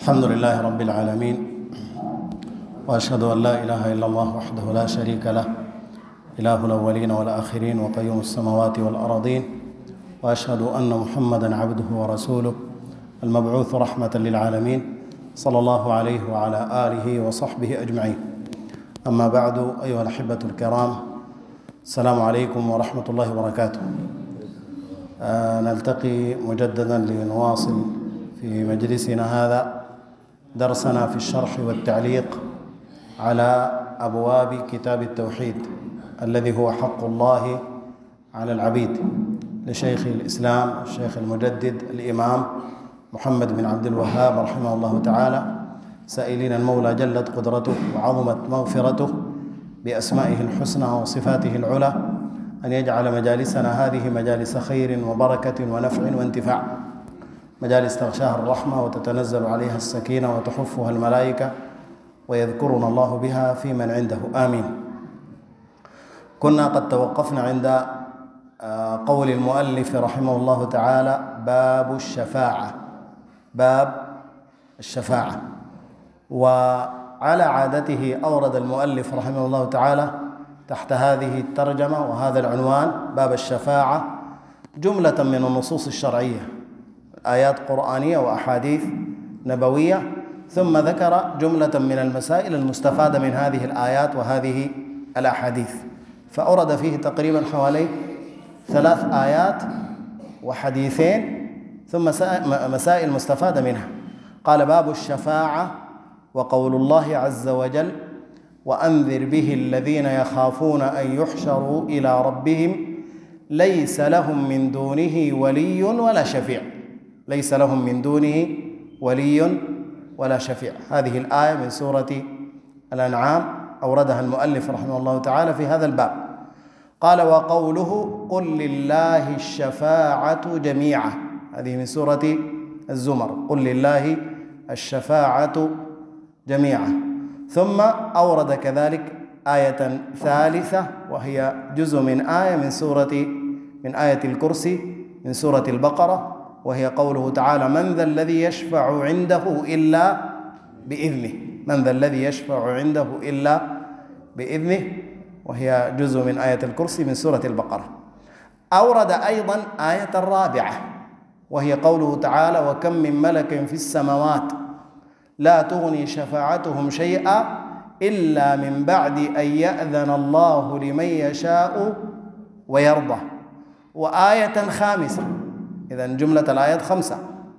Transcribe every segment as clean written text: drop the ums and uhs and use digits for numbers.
الحمد لله رب العالمين، وأشهد أن لا إله إلا الله وحده لا شريك له، إله الأولين والآخرين وقيوم السماوات والأراضين، وأشهد أن محمدًا عبده ورسوله المبعوث رحمة للعالمين، صلى الله عليه وعلى آله وصحبه أجمعين. أما بعد، أيها الأحبة الكرام، السلام عليكم ورحمة الله وبركاته. نلتقي مجدداً لنواصل في مجلسنا هذا درسنا في الشرح والتعليق على أبواب كتاب التوحيد الذي هو حق الله على العبيد لشيخ الإسلام الشيخ المجدد الإمام محمد بن عبد الوهاب رحمه الله تعالى، سائلين المولى جلت قدرته وعظمت مغفرته بأسمائه الحسنى وصفاته العلى أن يجعل مجالسنا هذه مجالس خير وبركة ونفع وانتفاع، مجالس تغشاها الرحمة وتتنزل عليها السكينة وتحفها الملائكة ويذكرنا الله بها في من عنده، آمين. كنا قد توقفنا عند قول المؤلف رحمه الله تعالى: باب الشفاعة. باب الشفاعة. وعلى عادته أورد المؤلف رحمه الله تعالى تحت هذه الترجمة وهذا العنوان باب الشفاعة جملة من النصوص الشرعية، آيات قرآنية وأحاديث نبوية، ثم ذكر جملة من المسائل المستفادة من هذه الآيات وهذه الأحاديث، فأورد فيه تقريبا حوالي 3 آيات وحديثين ثم مسائل مستفادة منها. قال: باب الشفاعة وقول الله عز وجل: وأنذر به الذين يخافون أن يحشروا إلى ربهم ليس لهم من دونه ولي ولا شفيع. ليس لهم من دونه ولي ولا شفيع. هذه الآية من سورة الأنعام أوردها المؤلف رحمه الله تعالى في هذا الباب. قال: وقوله: قل لله الشفاعة جميعا. هذه من سورة الزمر: قل لله الشفاعة جميعا. ثم أورد كذلك آية ثالثة وهي جزء من آية من آية الكرسي من سورة البقرة، وهي قوله تعالى: من ذا الذي يشفع عنده إلا بإذنه. من ذا الذي يشفع عنده إلا بإذنه، وهي جزء من آية الكرسي من سورة البقرة. أورد أيضا آية الرابعة وهي قوله تعالى: وكم من ملك في السماوات لا تغني شفاعتهم شيئا إلا من بعد أن يأذن الله لمن يشاء ويرضى. وآية خامسة. إذن جملة الآيات 5.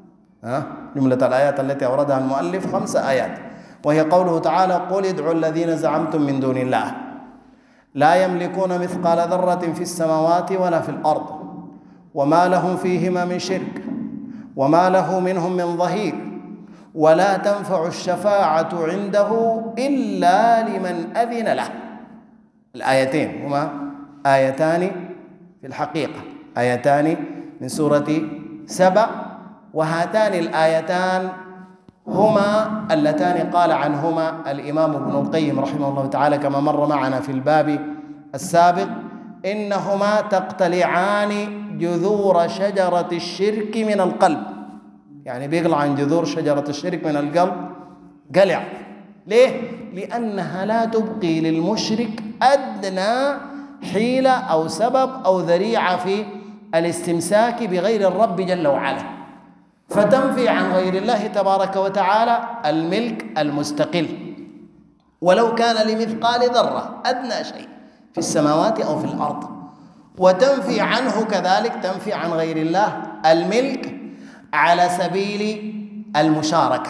جملة الآيات التي أوردها المؤلف 5 آيات، وهي قوله تعالى: قل ادعوا الذين زعمتم من دون الله لا يملكون مثقال ذرة في السماوات ولا في الأرض وما لهم فيهما من شرك وما له منهم من ظهير ولا تنفع الشفاعة عنده إلا لمن أذن له. الآيتين هما آيتان في الحقيقة، آيتان من سورة سبأ، وهاتان الآيتان هما اللتان قال عنهما الإمام ابن القيم رحمه الله تعالى كما مر معنا في الباب السابق: إنهما تقتلعان جذور شجرة الشرك من القلب. يعني بيقلع عن جذور شجرة الشرك من القلب قلع. ليه؟ لأنها لا تبقي للمشرك أدنى حيلة أو سبب أو ذريعة في الاستمساك بغير الرب جل وعلا، فتنفي عن غير الله تبارك وتعالى الملك المستقل ولو كان لمثقال ذرة أدنى شيء في السماوات أو في الأرض، وتنفي عنه كذلك، تنفي عن غير الله الملك على سبيل المشاركة.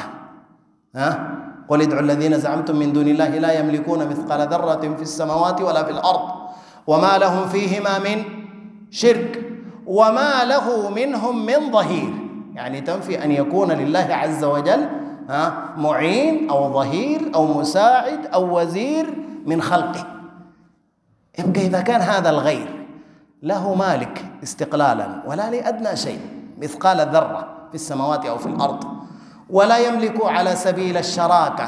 قل ادعوا الذين زعمتم من دون الله لا يملكون مثقال ذرة في السماوات ولا في الأرض وما لهم فيهما من شرك وما له منهم من ظهير. يعني تنفي أن يكون لله عز وجل معين أو ظهير أو مساعد أو وزير من خلقه. يبقى إذا كان هذا الغير له مالك استقلالا ولا لأدنى شيء مثقال ذرة في السماوات أو في الأرض، ولا يملك على سبيل الشراكة،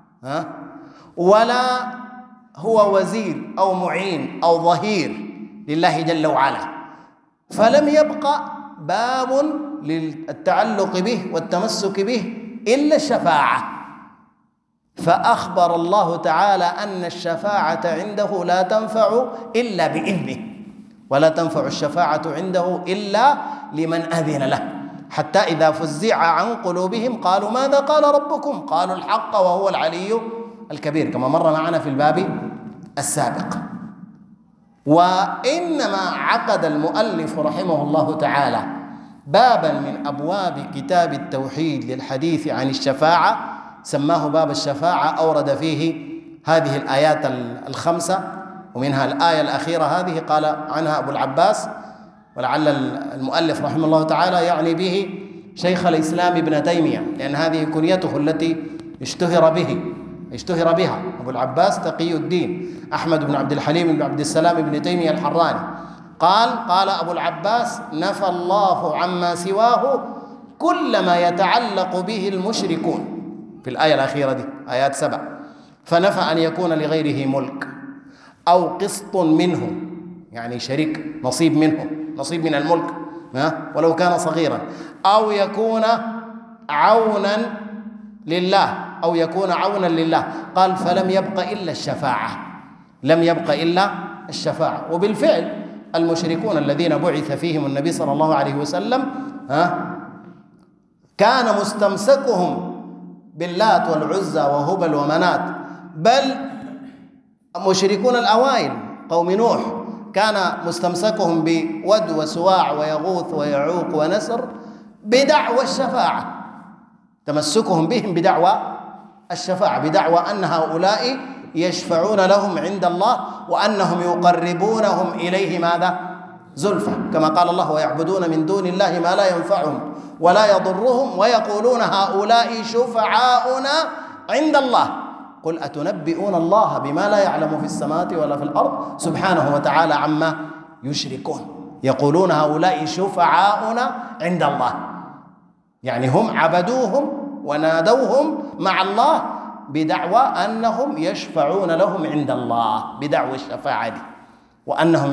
ولا هو وزير أو معين أو ظهير لله جل وعلا، فلم يبقى باب للتعلق به والتمسك به إلا الشفاعة. فأخبر الله تعالى أن الشفاعة عنده لا تنفع إلا بإذنه، ولا تنفع الشفاعة عنده إلا لمن أذن له، حتى إذا فزع عن قلوبهم قالوا ماذا قال ربكم؟ قالوا الحق وهو العلي الكبير، كما مر معنا في الباب السابق. وإنما عقد المؤلف رحمه الله تعالى بابا من أبواب كتاب التوحيد للحديث عن الشفاعة، سماه باب الشفاعة، أورد فيه هذه الآيات الخمسة، ومنها الآية الأخيرة هذه قال عنها أبو العباس، ولعل المؤلف رحمه الله تعالى يعني به شيخ الإسلام ابن تيمية، لأن هذه كنيته التي اشتهر بها أبو العباس تقي الدين أحمد بن عبد الحليم بن عبد السلام بن تيمية الحراني. قال أبو العباس: نفى الله عما سواه كل ما يتعلق به المشركون، في الآية الأخيرة دي آيات 7، فنفى أن يكون لغيره ملك أو قسط منه، يعني شريك نصيب منه، نصيب من الملك ولو كان صغيرا، أو يكون عونا لله، أو يكون عونا لله. قال: فلم يبق إلا الشفاعة، لم يبق إلا الشفاعة. وبالفعل المشركون الذين بعث فيهم النبي صلى الله عليه وسلم كان مستمسكهم باللات والعزى وهبل ومنات، بل مشركون الأوائل قوم نوح كان مستمسكهم بود وسواع ويغوث ويعوق ونسر بدعوى الشفاعة، تمسكهم بهم بدعوى الشفاعة، بدعوى أن هؤلاء يشفعون لهم عند الله، وأنهم يقربونهم إليه ماذا؟ زلفى، كما قال الله: ويعبدون من دون الله ما لا ينفعهم ولا يضرهم ويقولون هؤلاء شفعاؤنا عند الله. قل أتنبئون الله بما لا يعلم في السماوات ولا في الأرض سبحانه وتعالى عما يشركون. يقولون هؤلاء شفعاؤنا عند الله، يعني هم عبدوهم ونادوهم مع الله بدعوى أنهم يشفعون لهم عند الله، بدعوى الشفاعة دي، وأنهم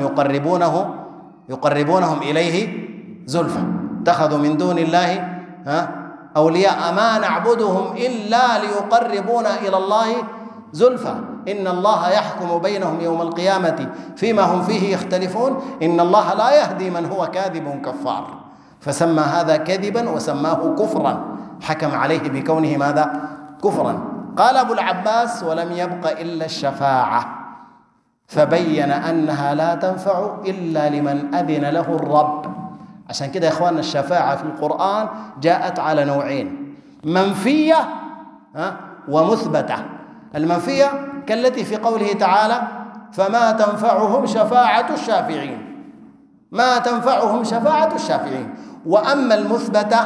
يقربونهم إليه زلفى. اتخذوا من دون الله أولياء ما نعبدهم إلا ليقربونا إلى الله زلفى، إن الله يحكم بينهم يوم القيامة فيما هم فيه يختلفون، إن الله لا يهدي من هو كاذب كفار. فسمى هذا كذبا وسماه كفرا، حكم عليه بكونه ماذا؟ كفرا. قال أبو العباس: ولم يبق إلا الشفاعة، فبين أنها لا تنفع إلا لمن أذن له الرب. عشان كده يا إخواننا الشفاعة في القرآن جاءت على نوعين: منفية ومثبتة. المنفية كالتي في قوله تعالى: فما تنفعهم شفاعة الشافعين، ما تنفعهم شفاعة الشافعين. وأما المثبتة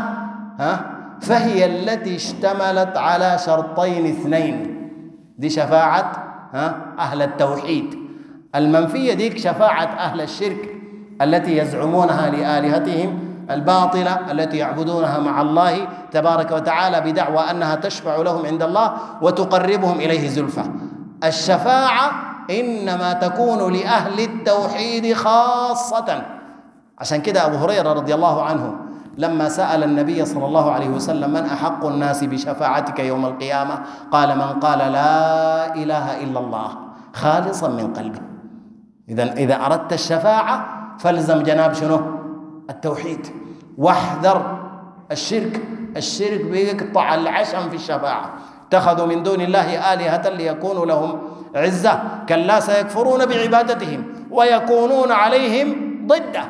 فهي التي اشتملت على شرطين اثنين، دي شفاعة أهل التوحيد. المنفية ديك شفاعة أهل الشرك التي يزعمونها لآلهتهم الباطلة التي يعبدونها مع الله تبارك وتعالى بدعوى أنها تشفع لهم عند الله وتقربهم إليه زلفى. الشفاعة إنما تكون لأهل التوحيد خاصة. عشان كده أبو هريرة رضي الله عنه لما سأل النبي صلى الله عليه وسلم: من أحق الناس بشفاعتك يوم القيامة؟ قال: من قال لا إله إلا الله خالصا من قلبه. إذا أردت الشفاعة فالزم جناب شنو؟ التوحيد، واحذر الشرك. الشرك بيقطع العشم في الشفاعة. اتخذوا من دون الله آلهة ليكونوا لهم عزة، كلا سيكفرون بعبادتهم ويكونون عليهم ضده.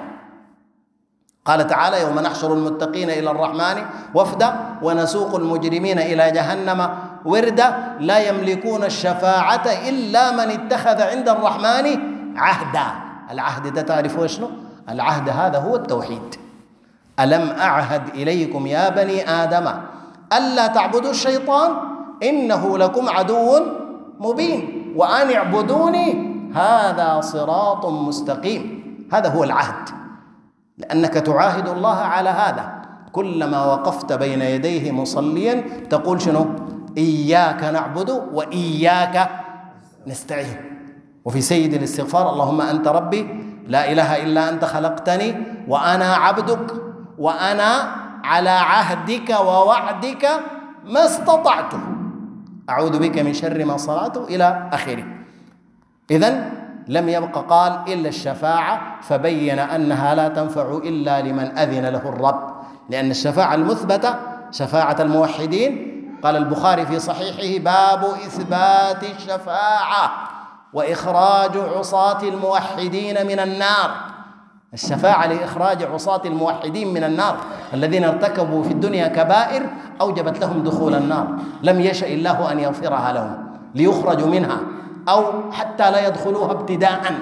قال تعالى: يوم نحشر المتقين إلى الرحمن وفدا ونسوق المجرمين إلى جهنم وردا لا يملكون الشفاعة إلا من اتخذ عند الرحمن عهدا. العهد ده تعرفوا شنو؟ العهد هذا هو التوحيد. ألم أعهد إليكم يا بني آدم ألا تعبدوا الشيطان إنه لكم عدو مبين وأن اعبدوني هذا صراط مستقيم. هذا هو العهد، لأنك تعاهد الله على هذا. كلما وقفت بين يديه مصليا تقول شنو؟ إياك نعبد وإياك نستعين. وفي سيد الاستغفار: اللهم أنت ربي لا إله إلا أنت خلقتني وأنا عبدك وأنا على عهدك ووعدك ما استطعت، أعوذ بك من شر ما صنعت إلى آخره. إذن لم يبق قال إلا الشفاعة، فبين أنها لا تنفع إلا لمن أذن له الرب، لأن الشفاعة المثبتة شفاعة الموحدين. قال البخاري في صحيحه: باب إثبات الشفاعة وإخراج عصاة الموحدين من النار. الشفاعة لإخراج عصاة الموحدين من النار الذين ارتكبوا في الدنيا كبائر أوجبت لهم دخول النار، لم يشأ الله أن يغفرها لهم ليخرجوا منها، أو حتى لا يدخلوها ابتداء،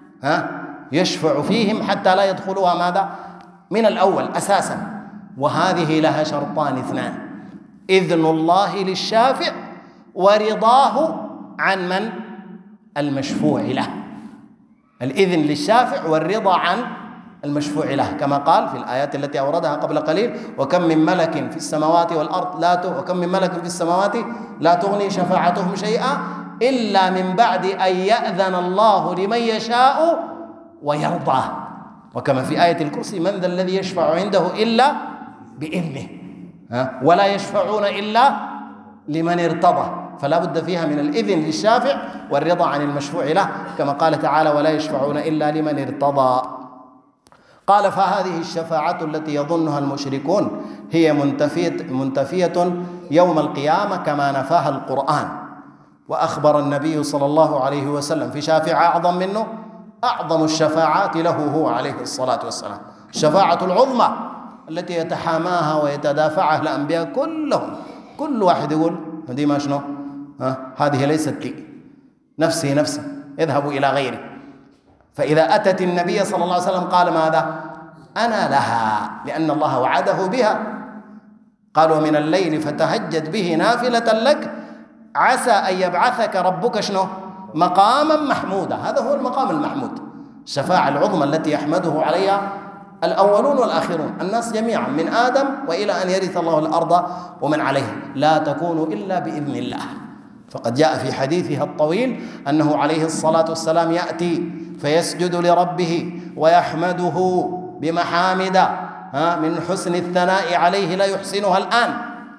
يشفع فيهم حتى لا يدخلوها ماذا؟ من الأول أساسا. وهذه لها شرطان اثنان: إذن الله للشافع ورضاه عن من؟ المشفوع له. الإذن للشافع والرضا عن المشفوع له، كما قال في الآيات التي أوردها قبل قليل: وكم من ملك في السماوات والأرض وكم من ملك في السماوات لا تغني شفاعتهم شيئا إلا من بعد أن يأذن الله لمن يشاء ويرضى. وكما في آية الكرسي: من ذا الذي يشفع عنده إلا بإذنه، ولا يشفعون إلا لمن ارتضى. فلا بد فيها من الإذن للشافع والرضا عن المشفوع له، كما قال تعالى: ولا يشفعون إلا لمن ارتضى. قال: فهذه الشفاعة التي يظنها المشركون هي منتفية يوم القيامة كما نفاها القرآن. وأخبر النبي صلى الله عليه وسلم في شافع أعظم منه، أعظم الشفاعات له هو عليه الصلاة والسلام، الشفاعة العظمى التي يتحاماها ويتدافعها الأنبياء كلهم. كل واحد يقول: دي ما شنو؟ هذه ليست لي، نفسي نفسي، اذهبوا إلى غيري. فإذا أتت النبي صلى الله عليه وسلم قال: ماذا؟ أنا لها، لأن الله وعده بها. قال: ومن الليل فتهجد به نافلة لك عسى أن يبعثك ربك شنو؟ مقاما محمودا. هذا هو المقام المحمود، الشفاعة العظمى التي يحمده عليها الأولون والآخرون، الناس جميعا من آدم وإلى أن يرث الله الأرض ومن عليها، لا تكون إلا بإذن الله. فقد جاء في حديثها الطويل أنه عليه الصلاة والسلام يأتي فيسجد لربه ويحمده بمحامد من حسن الثناء عليه لا يحسنها الآن،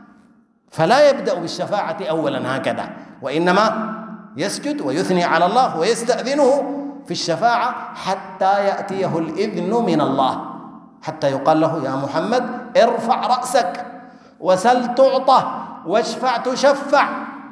فلا يبدأ بالشفاعة أولا هكذا، وإنما يسجد ويثني على الله ويستأذنه في الشفاعة حتى يأتيه الإذن من الله، حتى يقال له: يا محمد ارفع رأسك وسل تعطى واشفع تشفع.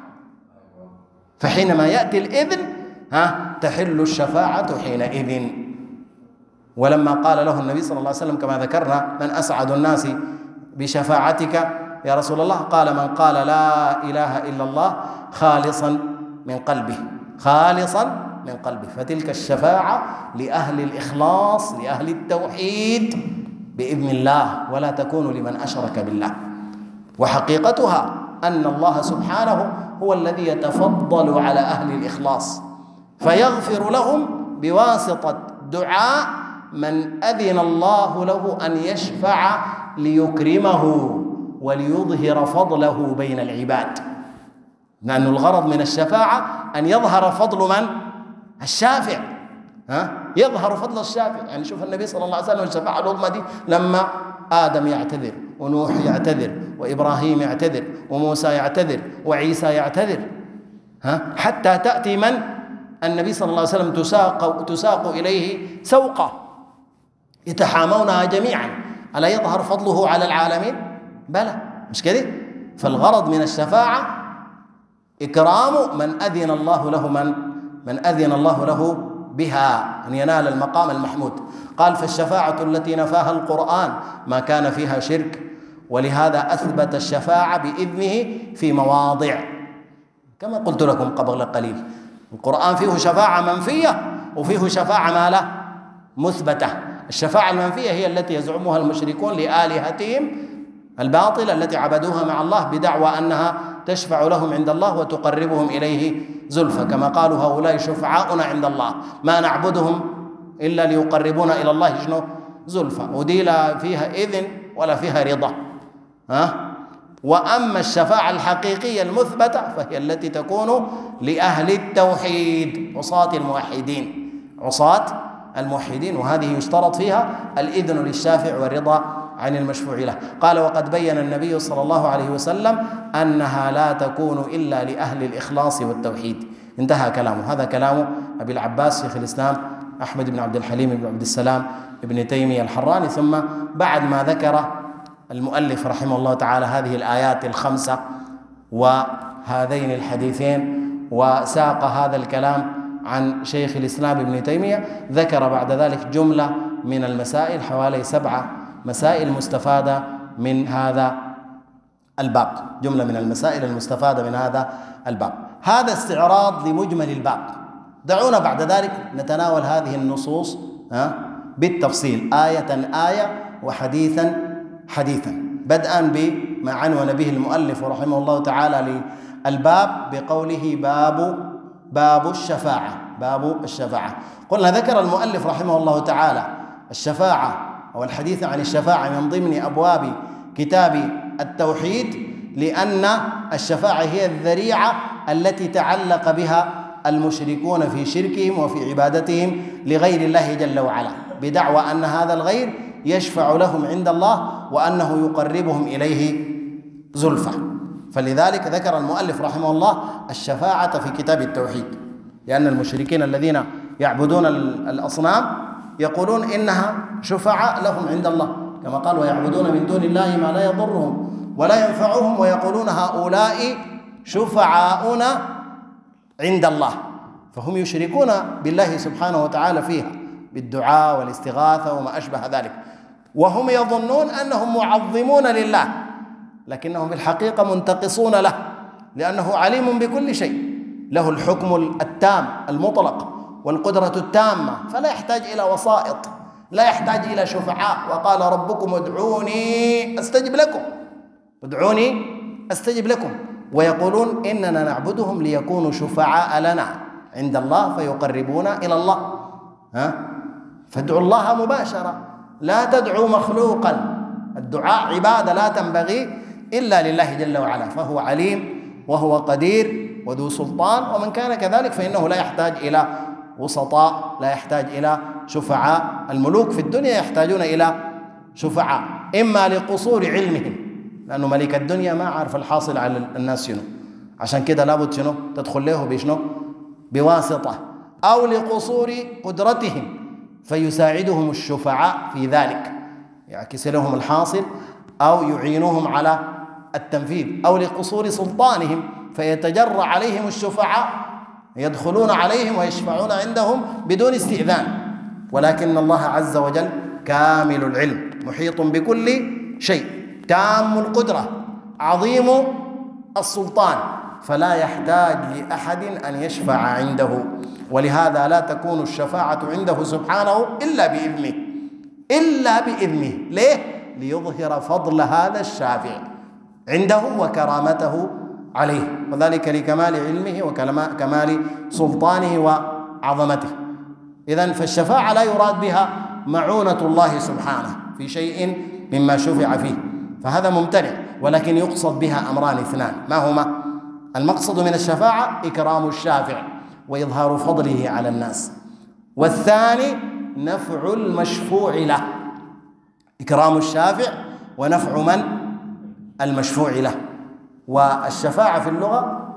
فحينما يأتي الإذن تحل الشفاعة حينئذ. ولما قال له النبي صلى الله عليه وسلم كما ذكرنا: من أسعد الناس بشفاعتك يا رسول الله؟ قال: من قال لا إله إلا الله خالصا من قلبه، خالصا من قلبه. فتلك الشفاعة لأهل الإخلاص، لأهل التوحيد بإذن الله، ولا تكون لمن أشرك بالله. وحقيقتها أن الله سبحانه هو الذي يتفضل على أهل الإخلاص فيغفر لهم بواسطة دعاء من أذن الله له أن يشفع ليكرمه وليظهر فضله بين العباد، لأن الغرض من الشفاعة أن يظهر فضل من؟ الشافع، يظهر فضل الشافع. يعني شوف النبي صلى الله عليه وسلم الشفاعة العظمى دي لما آدم يعتذر ونوح يعتذر وإبراهيم يعتذر وموسى يعتذر وعيسى يعتذر، حتى تأتي من؟ النبي صلى الله عليه وسلم تساق إليه سوقة يتحامونها جميعا، ألا يظهر فضله على العالمين؟ بلى، مش كده؟ فالغرض من الشفاعة إكرام من أذن الله له من أذن الله له بها أن ينال المقام المحمود. قال: فالشفاعة التي نفاها القرآن ما كان فيها شرك، ولهذا أثبت الشفاعة بإذنه في مواضع كما قلت لكم قبل قليل. القرآن فيه شفاعة منفية وفيه شفاعة ما لا مثبتة. الشفاعة المنفية هي التي يزعمها المشركون لآلهتهم الباطلة التي عبدوها مع الله بدعوى أنها تشفع لهم عند الله وتقربهم إليه زلفى، كما قالوا: هؤلاء شفعاؤنا عند الله ما نعبدهم إلا ليقربونا إلى الله شنو؟ زلفى. ودي لا فيها إذن ولا فيها رضا. وأما الشفاعة الحقيقية المثبتة فهي التي تكون لأهل التوحيد، عصاة الموحدين، عصاة الموحدين، وهذه يشترط فيها الإذن للشافع والرضا عن المشفوع له. قال: وقد بين النبي صلى الله عليه وسلم أنها لا تكون إلا لأهل الإخلاص والتوحيد. انتهى كلامه. هذا كلام أبي العباس شيخ الإسلام أحمد بن عبد الحليم بن عبد السلام ابن تيمية الحراني. ثم بعد ما ذكر المؤلف رحمه الله تعالى هذه الآيات الخمسة وهذين الحديثين وساق هذا الكلام عن شيخ الإسلام ابن تيمية، ذكر بعد ذلك جملة من المسائل، حوالي 7 مسائل مستفادة من هذا الباب، جملة من المسائل المستفادة من هذا الباب. هذا استعراض لمجمل الباب. دعونا بعد ذلك نتناول هذه النصوص بالتفصيل، آية آية وحديثا حديثا، بدءا بما عنون به المؤلف رحمه الله تعالى للباب بقوله باب الشفاعة. باب الشفاعة. قلنا ذكر المؤلف رحمه الله تعالى الشفاعة أو الحديث عن الشفاعة من ضمن أبواب كتاب التوحيد، لأن الشفاعة هي الذريعة التي تعلق بها المشركون في شركهم وفي عبادتهم لغير الله جل وعلا، بدعوى أن هذا الغير يشفع لهم عند الله وأنه يقربهم إليه زلفى. فلذلك ذكر المؤلف رحمه الله الشفاعة في كتاب التوحيد، لأن المشركين الذين يعبدون الأصنام يقولون إنها شفعاء لهم عند الله، كما قال: ويعبدون من دون الله ما لا يضرهم ولا ينفعهم ويقولون هؤلاء شفعاؤنا عند الله. فهم يشركون بالله سبحانه وتعالى فيها بالدعاء والاستغاثة وما أشبه ذلك، وهم يظنون أنهم معظمون لله، لكنهم بالحقيقة منتقصون له، لأنه عليم بكل شيء، له الحكم التام المطلق والقدرة التامة، فلا يحتاج إلى وسائط، لا يحتاج إلى شفعاء. وقال: ربكم ادعوني أستجب لكم، ادعوني أستجب لكم. ويقولون: إننا نعبدهم ليكونوا شفعاء لنا عند الله فيقربونا إلى الله. فادعوا الله مباشرة، لا تدعوا مخلوقا. الدعاء عبادة لا تنبغي إلا لله جل وعلا، فهو عليم وهو قدير وذو سلطان، ومن كان كذلك فإنه لا يحتاج إلى وسطاء، لا يحتاج إلى شفعاء. الملوك في الدنيا يحتاجون إلى شفعاء، إما لقصور علمهم، لأنه ملك الدنيا ما عارف الحاصل على الناس شنو، عشان كده لابد شنو تدخل له بشنو بواسطة، أو لقصور قدرتهم فيساعدهم الشفعاء في ذلك، يعكس لهم الحاصل أو يعينوهم على التنفيذ، أو لقصور سلطانهم فيتجرأ عليهم الشفعاء يدخلون عليهم ويشفعون عندهم بدون استئذان. ولكن الله عز وجل كامل العلم محيط بكل شيء، تام القدرة، عظيم السلطان، فلا يحتاج لأحد أن يشفع عنده. ولهذا لا تكون الشفاعة عنده سبحانه إلا بإذنه، إلا بإذنه. ليه؟ ليظهر فضل هذا الشافع عنده وكرامته عليه، وذلك لكمال علمه وكمال سلطانه وعظمته. إذن فالشفاعة لا يراد بها معونة الله سبحانه في شيء مما شفع فيه، فهذا ممتنع، ولكن يقصد بها أمران اثنان. ما هما؟ المقصد من الشفاعة إكرام الشافع وإظهار فضله على الناس، والثاني نفع المشفوع له، إكرام الشافع ونفع من؟ المشفوع له. والشفاعة في اللغة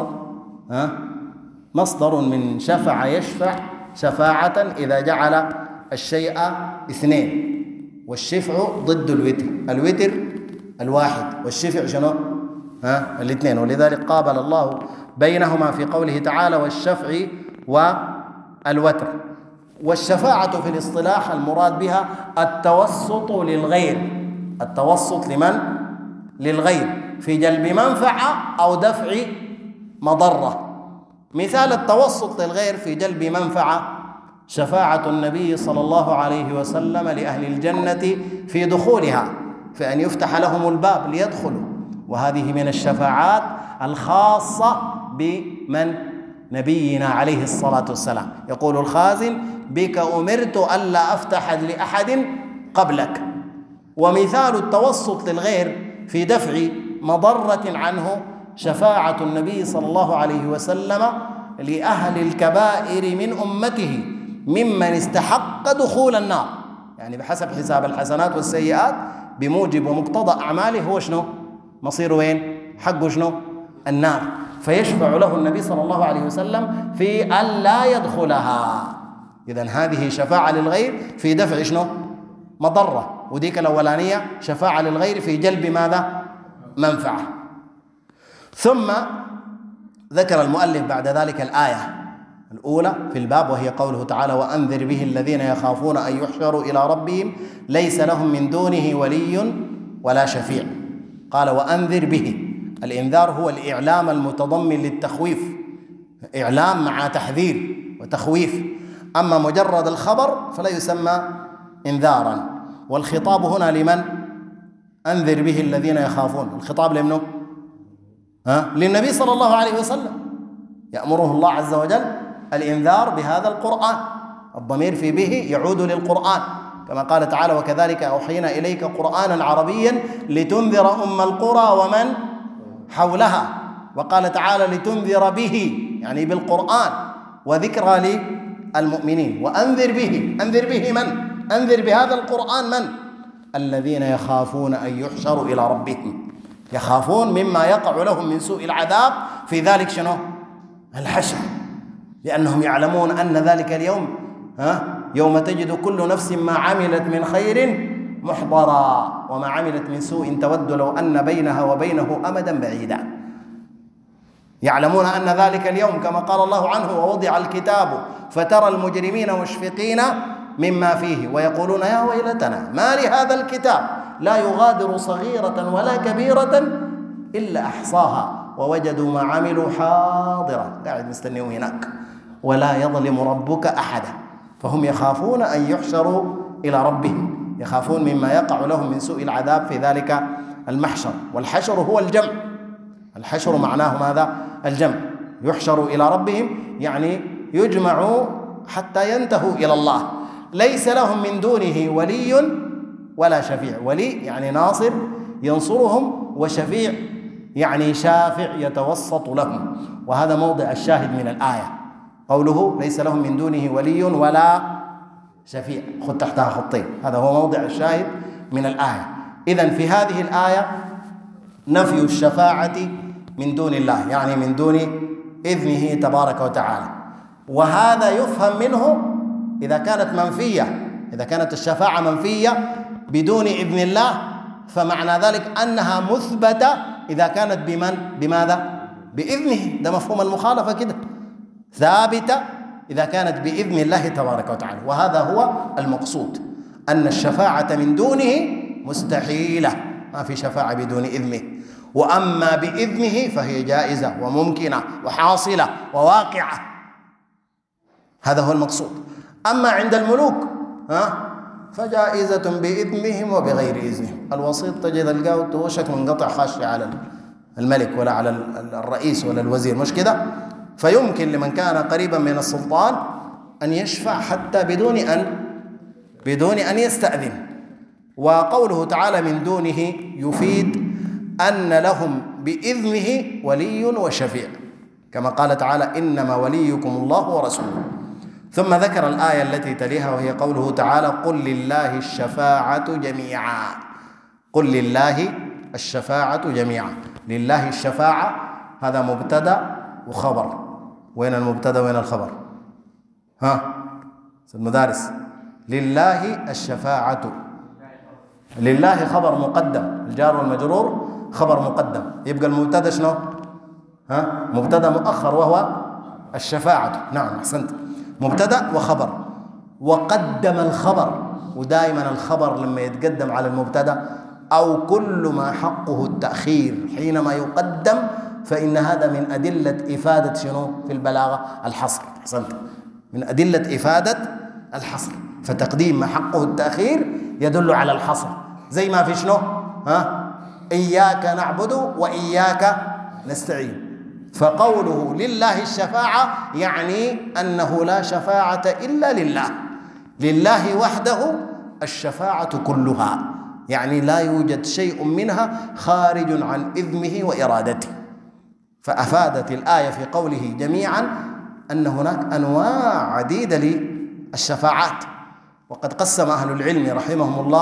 مصدر من شفع يشفع شفاعة إذا جعل الشيء اثنين، والشفع ضد الوتر، الوتر الواحد والشفع شنو؟ الاثنين. ولذلك قابل الله بينهما في قوله تعالى: والشفع والوتر. والشفاعة في الاصطلاح المراد بها التوسط للغير، التوسط لمن؟ للغير، في جلب منفعة أو دفع مضرة. مثال التوسط للغير في جلب منفعة شفاعة النبي صلى الله عليه وسلم لأهل الجنة في دخولها، في أن يفتح لهم الباب ليدخلوا، وهذه من الشفاعات الخاصة بمن؟ نبينا عليه الصلاة والسلام. يقول الخازن: بك أمرت ألا أفتح لأحد قبلك. ومثال التوسط للغير في دفع مضرة عنه شفاعة النبي صلى الله عليه وسلم لأهل الكبائر من أمته ممن استحق دخول النار، يعني بحسب حساب الحسنات والسيئات بموجب ومقتضى أعماله هو شنو؟ مصيره وين؟ حقه شنو؟ النار. فيشفع له النبي صلى الله عليه وسلم في أن لا يدخلها. إذن هذه شفاعة للغير في دفع شنو؟ مضرة. وديك الأولانية شفاعة للغير في جلب ماذا؟ منفعة. ثم ذكر المؤلف بعد ذلك الآية الأولى في الباب، وهي قوله تعالى: وأنذر به الذين يخافون أن يحشروا إلى ربهم ليس لهم من دونه ولي ولا شفيع. قال: وأنذر به. الإنذار هو الإعلام المتضمن للتخويف، إعلام مع تحذير وتخويف. أما مجرد الخبر فلا يسمى إنذارا. والخطاب هنا لمن؟ أنذر به الذين يخافون. الخطاب لمنه؟ للنبي صلى الله عليه وسلم. يأمره الله عز وجل الإنذار بهذا القرآن. الضمير في به يعود للقرآن، كما قال تعالى: وكذلك أوحينا إليك قرآنا عربيا لتنذر أم القرى ومن حولها. وقال تعالى: لتنذر به، يعني بالقرآن، وذكرى للمؤمنين. وأنذر به، أنذر به من؟ أنذر بهذا القرآن من؟ الذين يخافون أن يحشروا إلى ربهم، يخافون مما يقع لهم من سوء العذاب في ذلك شنو؟ الحشر. لأنهم يعلمون أن ذلك اليوم يوم تجد كل نفس ما عملت من خير محضرا وما عملت من سوء تود لو أن بينها وبينه أمدا بعيدا. يعلمون أن ذلك اليوم كما قال الله عنه: ووضع الكتاب فترى المجرمين مشفقين مما فيه ويقولون يا ويلتنا ما لهذا الكتاب لا يغادر صغيرة ولا كبيرة إلا أحصاها ووجدوا ما عملوا حاضرا. قاعد مستنيهم هناك. ولا يظلم ربك أحدا. فهم يخافون أن يحشروا إلى ربهم، يخافون مما يقع لهم من سوء العذاب في ذلك المحشر. والحشر هو الجمع. الحشر معناه ماذا؟ الجمع. يحشروا إلى ربهم يعني يجمعوا حتى ينتهوا إلى الله. ليس لهم من دونه ولي ولا شفيع. ولي يعني ناصر ينصرهم، وشفيع يعني شافع يتوسط لهم. وهذا موضع الشاهد من الآية، قوله ليس لهم من دونه ولي ولا شفيع. خذ تحتها خطين، هذا هو موضع الشاهد من الآية. إذن في هذه الآية نفي الشفاعة من دون الله، يعني من دون إذنه تبارك وتعالى. وهذا يفهم منه إذا كانت منفية، إذا كانت الشفاعة منفية بدون إذن الله، فمعنى ذلك أنها مثبتة إذا كانت بمن؟ بماذا؟ بإذنه. ده مفهوم المخالفة كده، ثابتة إذا كانت بإذن الله تبارك وتعالى. وهذا هو المقصود، أن الشفاعة من دونه مستحيلة، ما في شفاعة بدون إذنه. وأما بإذنه فهي جائزة وممكنة وحاصلة وواقعة. هذا هو المقصود. أما عند الملوك فجائزة بإذنهم وبغير إذنهم. الوسيط تجد القاوت وشك منقطع خاشع على الملك ولا على الرئيس ولا الوزير، مش كده؟ فيمكن لمن كان قريبا من السلطان أن يشفع حتى بدون أن يستأذن. وقوله تعالى من دونه يفيد أن لهم بإذنه ولي وشفيع، كما قال تعالى إنما وليكم الله ورسوله. ثم ذكر الآية التي تليها وهي قوله تعالى قل لله الشفاعة جميعا. قل لله الشفاعة جميعا. لله الشفاعة هذا مبتدأ وخبر. وين المبتدأ وين الخبر؟ المدارس. لله الشفاعة، لله خبر مقدم، الجار والمجرور خبر مقدم، يبقى المبتدأ شنو؟ مبتدأ مؤخر وهو الشفاعة. نعم أحسنت، مبتدأ وخبر. وقدم الخبر، ودائما الخبر لما يتقدم على المبتدأ أو كل ما حقه التأخير حينما يقدم فإن هذا من أدلة إفادة شنو في البلاغة؟ الحصر. أحسنت، من أدلة إفادة الحصر. فتقديم ما حقه التأخير يدل على الحصر، زي ما في شنو؟ إياك نعبد وإياك نستعين. فقوله لله الشفاعة يعني أنه لا شفاعة إلا لله، لله وحده الشفاعة كلها، يعني لا يوجد شيء منها خارج عن إذنه وإرادته. فأفادت الآية في قوله جميعا أن هناك أنواع عديدة للشفاعات. وقد قسم أهل العلم رحمهم الله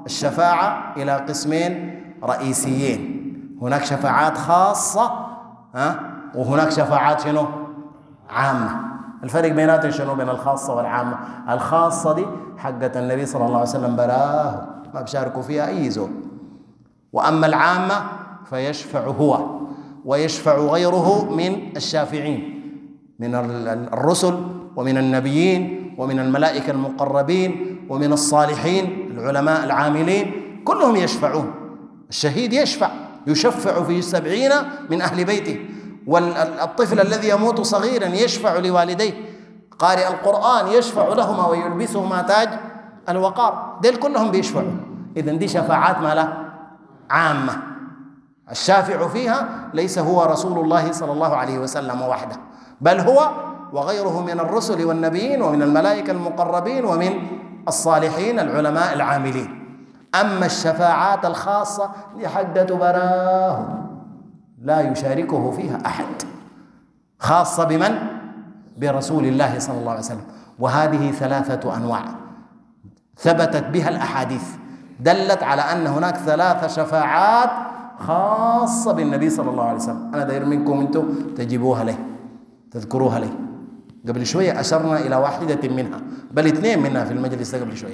الشفاعة إلى قسمين رئيسيين. هناك شفاعات خاصة وهناك شفاعات شنو؟ عامة. الفرق بيناتهم شنو؟ بين الخاصة والعامة. الخاصة دي حقة النبي صلى الله عليه وسلم براه، ما بشاركوا فيها أي زول. وأما العامة فيشفع هو ويشفع غيره من الشافعين، من الرسل ومن النبيين ومن الملائكة المقربين ومن الصالحين العلماء العاملين، كلهم يشفعون. الشهيد يشفع في 70 من أهل بيته، والطفل الذي يموت صغيرا يشفع لوالديه، قارئ القرآن يشفع لهما ويلبسهما تاج الوقار، ديل كلهم بيشفعوا. إذن دي شفاعات ما لا عامة، الشافع فيها ليس هو رسول الله صلى الله عليه وسلم وحده، بل هو وغيره من الرسل والنبيين ومن الملائكة المقربين ومن الصالحين العلماء العاملين. أما الشفاعات الخاصة لحقة براه لا يشاركه فيها أحد، خاصة بمن؟ برسول الله صلى الله عليه وسلم. وهذه 3 أنواع ثبتت بها الأحاديث دلت على أن هناك 3 شفاعات خاصة بالنبي صلى الله عليه وسلم. أنا داير منكم أنتم تجيبوها لي، تذكروها لي. قبل شوية أشرنا إلى واحدة منها، بل 2 منها في المجلس قبل شوية.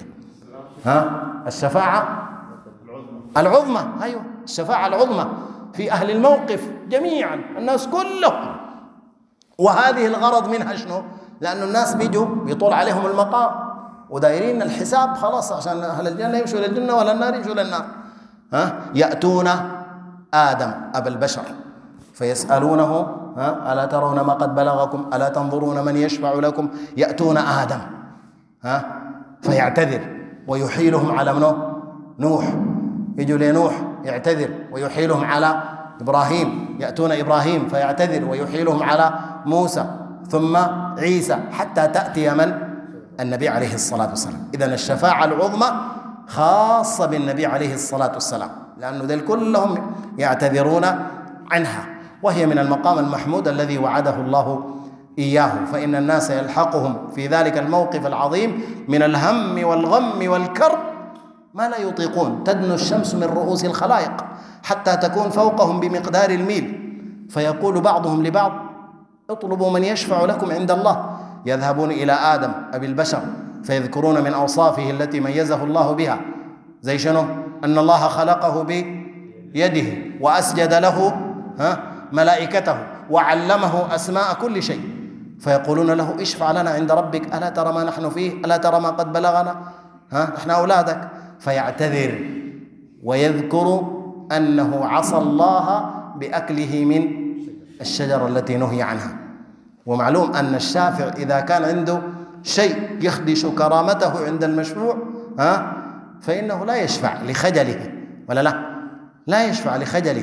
الشفاعة العظمى، أيوة الشفاعة العظمى في أهل الموقف جميعا، الناس كلهم. وهذه الغرض منها شنو؟ لأن الناس بيطول عليهم المقام ودايرين الحساب خلاص، عشان أهل الجنة يمشوا للجنة ولا النار يمشوا للنار. يأتون آدم أبا البشر فيسألونه ألا ترون ما قد بلغكم، ألا تنظرون من يشفع لكم. يأتون آدم فيعتذر ويحيلهم على منه؟ نوح. يجوا لنوح يعتذر ويحيلهم على إبراهيم، يأتون إبراهيم فيعتذر ويحيلهم على موسى ثم عيسى، حتى تأتي من؟ النبي عليه الصلاة والسلام. إذن الشفاعة العظمى خاصة بالنبي عليه الصلاة والسلام، لأنه ذل كلهم يعتذرون عنها، وهي من المقام المحمود الذي وعده الله إياه. فإن الناس يلحقهم في ذلك الموقف العظيم من الهم والغم والكرب ما لا يطيقون. تدنو الشمس من رؤوس الخلائق حتى تكون فوقهم بمقدار الميل، فيقول بعضهم لبعض اطلبوا من يشفع لكم عند الله. يذهبون إلى آدم أبي البشر فيذكرون من أوصافه التي ميزه الله بها، زي شنو؟ أن الله خلقه بيده وأسجد له ملائكته وعلمه أسماء كل شيء، فيقولون له اشفع لنا عند ربك، ألا ترى ما نحن فيه، ألا ترى ما قد بلغنا، نحن أولادك. فيعتذر ويذكر أنه عصى الله بأكله من الشجرة التي نهي عنها. ومعلوم أن الشافع إذا كان عنده شيء يخدش كرامته عند المشفوع فإنه لا يشفع لخجله، ولا لا يشفع لخجله،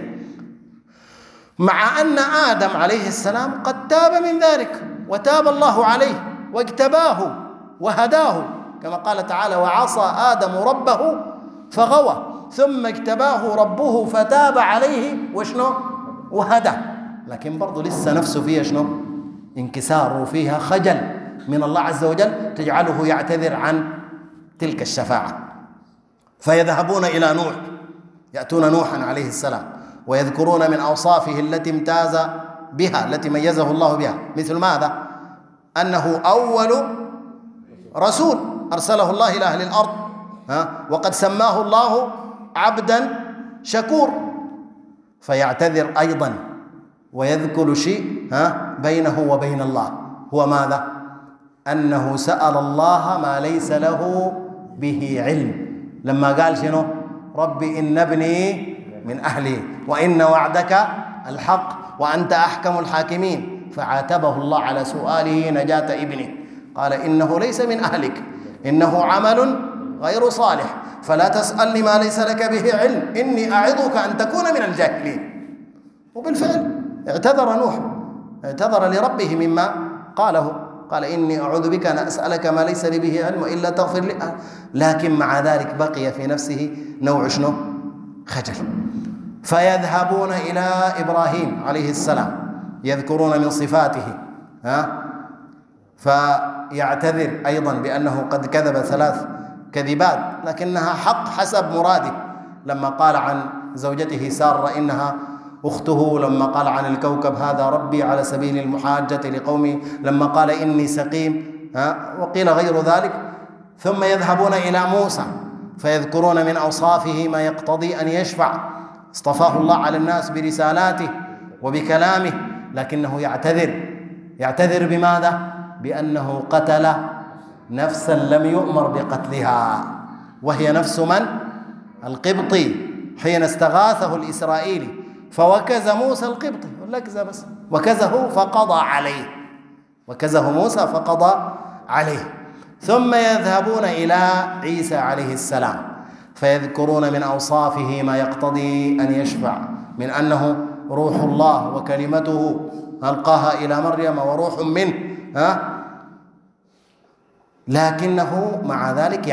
مع أن آدم عليه السلام قد تاب من ذلك وتاب الله عليه واجتباه وهداه، كما قال تعالى وعصى آدم ربه فغوى ثم اجتباه ربه فتاب عليه وشنو؟ وهدى. لكن برضو لسه نفسه فيها شنو؟ انكسار، وفيها خجل من الله عز وجل تجعله يعتذر عن تلك الشفاعة. فيذهبون إلى نوح، يأتون نوحا عليه السلام ويذكرون من أوصافه التي امتاز بها، التي ميزه الله بها، مثل ماذا؟ أنه أول رسول أرسله الله إلى أهل الأرض، وقد سماه الله عبدا شكور. فيعتذر أيضا ويذكر شيء بينه وبين الله، هو ماذا؟ أنه سأل الله ما ليس له به علم، لما قال شنو؟ ربي إن ابني من أهلي وإن وعدك الحق وأنت أحكم الحاكمين، فعاتبه الله على سؤاله نجاة ابنه، قال إنه ليس من أهلك، إنه عمل غير صالح، فلا تسألني ما ليس لك به علم، إني أعظك أن تكون من الجاهلين. وبالفعل اعتذر نوح، اعتذر لربه مما قاله، قال إني أعوذ بك أن أسألك ما ليس لي به علم إلا تغفر لي. لكن مع ذلك بقي في نفسه نوع شنو؟ خجل. فيذهبون إلى إبراهيم عليه السلام يذكرون من صفاته، فيعتذر أيضا بأنه قد كذب 3 كذبات، لكنها حق حسب مراده. لما قال عن زوجته سارة إنها أخته، لما قال عن الكوكب هذا ربي على سبيل المحاجة لقومه، لما قال إني سقيم، وقيل غير ذلك. ثم يذهبون إلى موسى فيذكرون من أوصافه ما يقتضي أن يشفع. اصطفاه الله على الناس برسالاته وبكلامه، لكنه يعتذر بماذا؟ بأنه قتل نفسا لم يؤمر بقتلها، وهي نفس من؟ القبطي، حين استغاثه الإسرائيلي فوكز موسى القبطي، واللكزة بس وكزه فقضى عليه، وكزه موسى فقضى عليه. ثم يذهبون إلى عيسى عليه السلام فيذكرون من أوصافه ما يقتضي أن يشفع، من أنه روح الله وكلمته ألقاها إلى مريم وروح منه، لكنه مع ذلك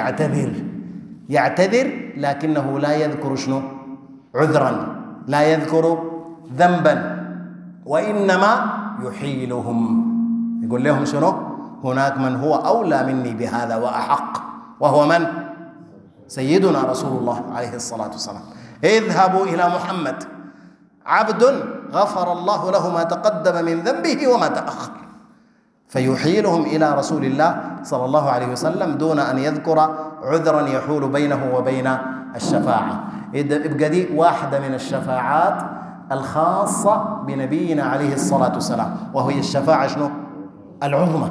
يعتذر لكنه لا يذكر شنو؟ عذرا، لا يذكر ذنبا، وإنما يحيلهم، يقول لهم شنو؟ هناك من هو أولى مني بهذا وأحق، وهو من؟ سيدنا رسول الله عليه الصلاة والسلام. اذهبوا إلى محمد عبد غفر الله له ما تقدم من ذنبه وما تأخر، فيحيلهم إلى رسول الله صلى الله عليه وسلم دون أن يذكر عذرا يحول بينه وبين الشفاعة. يبقى دي واحدة من الشفاعات الخاصة بنبينا عليه الصلاة والسلام، وهي الشفاعة شنو؟ العظمى.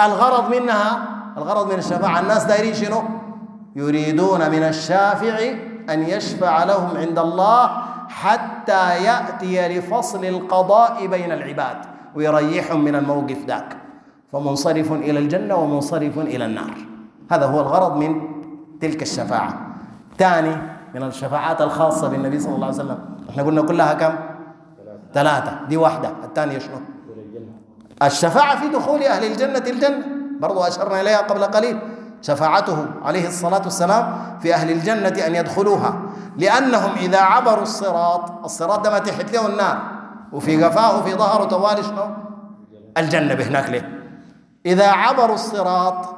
الغرض من الشفاعة، الناس دايرين شنو؟ يريدون من الشافع أن يشفع لهم عند الله حتى يأتي لفصل القضاء بين العباد ويريحهم من الموقف ذاك، فمنصرف إلى الجنة ومنصرف إلى النار. هذا هو الغرض من تلك الشفاعة. ثاني من الشفاعات الخاصة بالنبي صلى الله عليه وسلم، احنا قلنا كلها كم؟ 3، دي واحدة. الثانية شنو؟ الشفاعة في دخول أهل الجنة برضو أشرنا إليها قبل قليل، شفاعته عليه الصلاة والسلام في أهل الجنة أن يدخلوها، لأنهم إذا عبروا الصراط ده ما تحت له النار، وفي قفاه وفي ظهره توالي شنو؟ الجنة بهناك له. إذا عبروا الصراط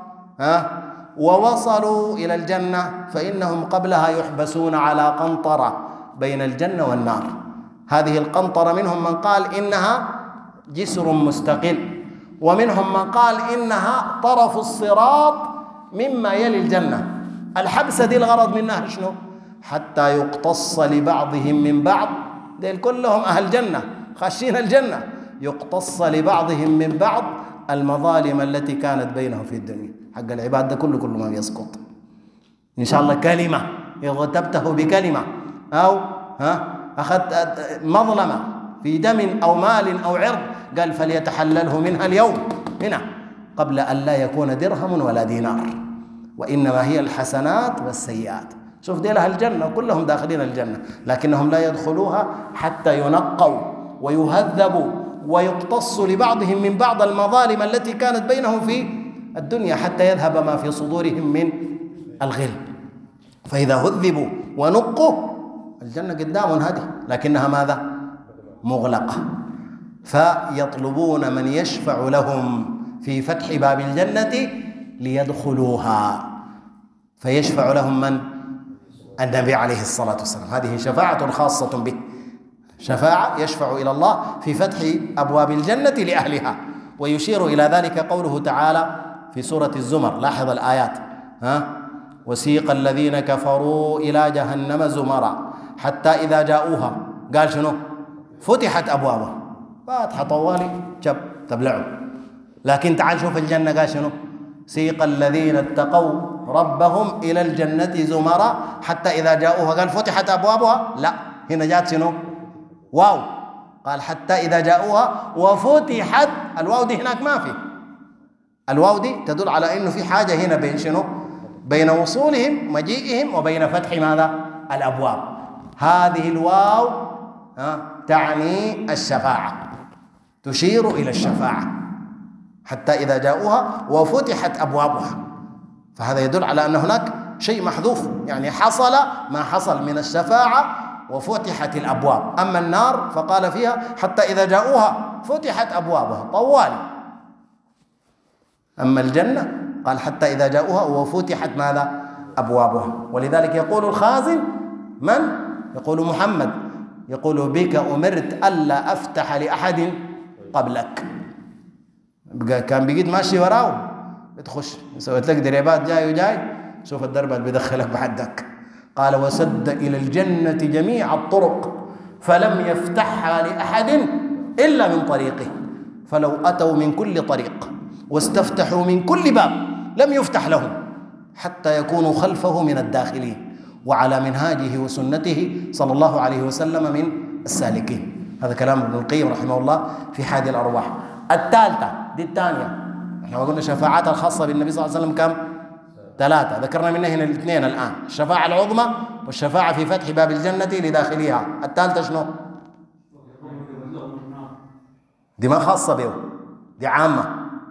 ووصلوا إلى الجنة فإنهم قبلها يحبسون على قنطرة بين الجنة والنار. هذه القنطرة منهم من قال إنها جسر مستقل، ومنهم من قال إنها طرف الصراط مما يلي الجنة. الحبسة دي الغرض منها شنو؟ حتى يقتص لبعضهم من بعض، ديل كلهم أهل جنة خاشين الجنة، يقتص لبعضهم من بعض المظالم التي كانت بينهم في الدنيا. حق العباد ده كله ما يسقط إن شاء الله. كلمة اغتبته بكلمة، أو أخذت مظلمة في دم أو مال أو عرض، قال فليتحلله منها اليوم هنا قبل أن لا يكون درهم ولا دينار، وإنما هي الحسنات والسيئات. شوف دي لها الجنة، كلهم داخلين الجنة، لكنهم لا يدخلوها حتى ينقوا ويهذبوا ويقتص لبعضهم من بعض المظالم التي كانت بينهم في الدنيا، حتى يذهب ما في صدورهم من الغل. فإذا هذبوا ونقوا الجنة قدامهم هذه، لكنها ماذا؟ مغلقة. فيطلبون من يشفع لهم في فتح باب الجنة ليدخلوها، فيشفع لهم من؟ النبي عليه الصلاة والسلام. هذه شفاعة خاصة به، شفاعة يشفع إلى الله في فتح أبواب الجنة لأهلها. ويشير إلى ذلك قوله تعالى في سورة الزمر، لاحظ الآيات، وسيق الذين كفروا إلى جهنم زمرا حتى إذا جاءوها قال شنو؟ فتحت أبوابها، فاتحة طوالي جب تبلعوا. لكن تعال شوف الجنة قال شنو؟ سيق الذين اتقوا ربهم إلى الجنة زمرا حتى إذا جاءوها قال فتحت أبوابها، لا، هنا جاءت شنو؟ واو، قال حتى إذا جاءوها وفتحت. الواو دي هناك ما في، الواو دي تدل على إنه في حاجة هنا بين شنو؟ بين وصولهم مجيئهم وبين فتح ماذا؟ الأبواب. هذه الواو تعني الشفاعة، تشير إلى الشفاعة، حتى إذا جاءوها وفتحت أبوابها. فهذا يدل على أن هناك شيء محذوف، يعني حصل ما حصل من الشفاعة وفتحت الأبواب. أما النار فقال فيها حتى إذا جاءوها فتحت أبوابها طوالي. أما الجنة قال حتى إذا جاءوها وفتحت ماذا؟ أبوابها. ولذلك يقول الخازن من؟ يقول محمد، يقول بك أمرت ألا أفتح لأحد قبلك. كان بيجيت ماشي وراه بتخش سويت لك دريبات جاي وجاي، شوف الدرب اللي بيدخلك بحدك. قال وسد إلى الجنة جميع الطرق فلم يفتحها لأحد إلا من طريقه، فلو أتوا من كل طريق واستفتحوا من كل باب لم يفتح لهم حتى يكونوا خلفه من الداخلين وعلى منهاجه وسنته صلى الله عليه وسلم من السالكين. هذا كلام ابن القيم رحمه الله في حادي الأرواح. الثالثة دي الثانية، احنا قلنا الشفاعات الخاصة بالنبي صلى الله عليه وسلم كم؟ 3، ذكرنا منها هنا 2 الآن، الشفاعة العظمى والشفاعة في فتح باب الجنة لداخلها. الثالثة شنو؟ دي ما خاصة به، دي عامة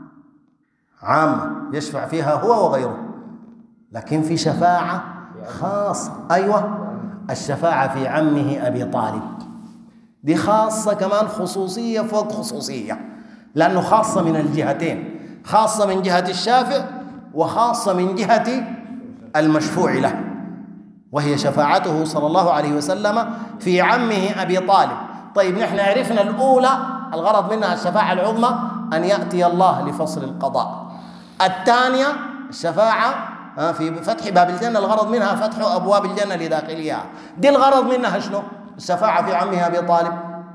يشفع فيها هو وغيره. لكن في شفاعة خاصة، أيوة، الشفاعة في عمه أبي طالب، دي خاصة كمان، خصوصية فوق خصوصية، لأنه خاصة من الجهتين، خاصة من جهة الشافع وخاصة من جهة المشفوع له، وهي شفاعته صلى الله عليه وسلم في عمه أبي طالب. طيب نحن عرفنا الأولى الغرض منها الشفاعة العظمى أن يأتي الله لفصل القضاء. الثانية الشفاعة في فتح باب الجنة الغرض منها فتح أبواب الجنة لداخلها. دي الغرض منها شنو؟ الشفاعة في عمه أبي طالب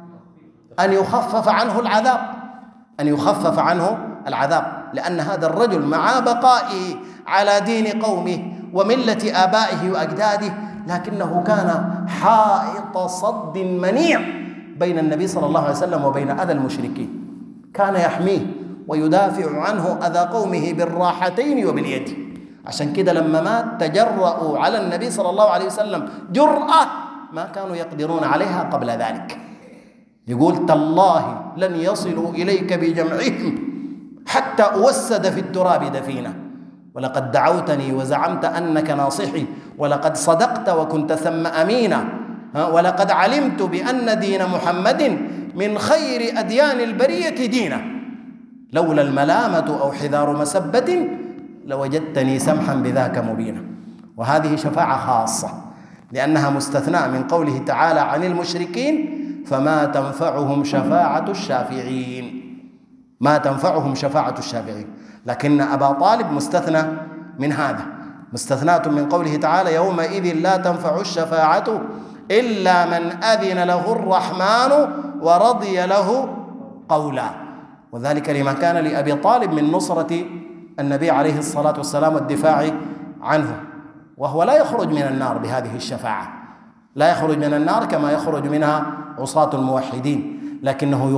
أن يخفف عنه العذاب، أن يخفف عنه العذاب، لأن هذا الرجل مع بقائه على دين قومه وملة آبائه وأجداده لكنه كان حائط صد منيع بين النبي صلى الله عليه وسلم وبين أذى المشركين، كان يحميه ويدافع عنه أذى قومه بالراحتين وباليد. عشان كده لما مات تجرؤوا على النبي صلى الله عليه وسلم جرأة ما كانوا يقدرون عليها قبل ذلك. يقول تالله لن يصلوا إليك بجمعهم حتى أوسد في التراب دفينا، ولقد دعوتني وزعمت أنك ناصحي، ولقد صدقت وكنت ثم أمينا، ولقد علمت بأن دين محمد من خير أديان البرية دينا، لولا الملامة أو حذار مسبة لوجدتني سمحا بذاك مبينا. وهذه شفاعة خاصة لأنها مستثناء من قوله تعالى عن المشركين فما تنفعهم شفاعة الشافعين، ما تنفعهم شفاعة الشافعين. لكن أبا طالب مستثنى من هذا، مستثناة من قوله تعالى يومئذ لا تنفع الشفاعة إلا من أذن له الرحمن ورضي له قولا. وذلك لما كان لأبي طالب من نصرة النبي عليه الصلاة والسلام والدفاع عنه، وهو لا يخرج من النار بهذه الشفاعة، لا يخرج من النار كما يخرج منها عصاة الموحدين، لكنه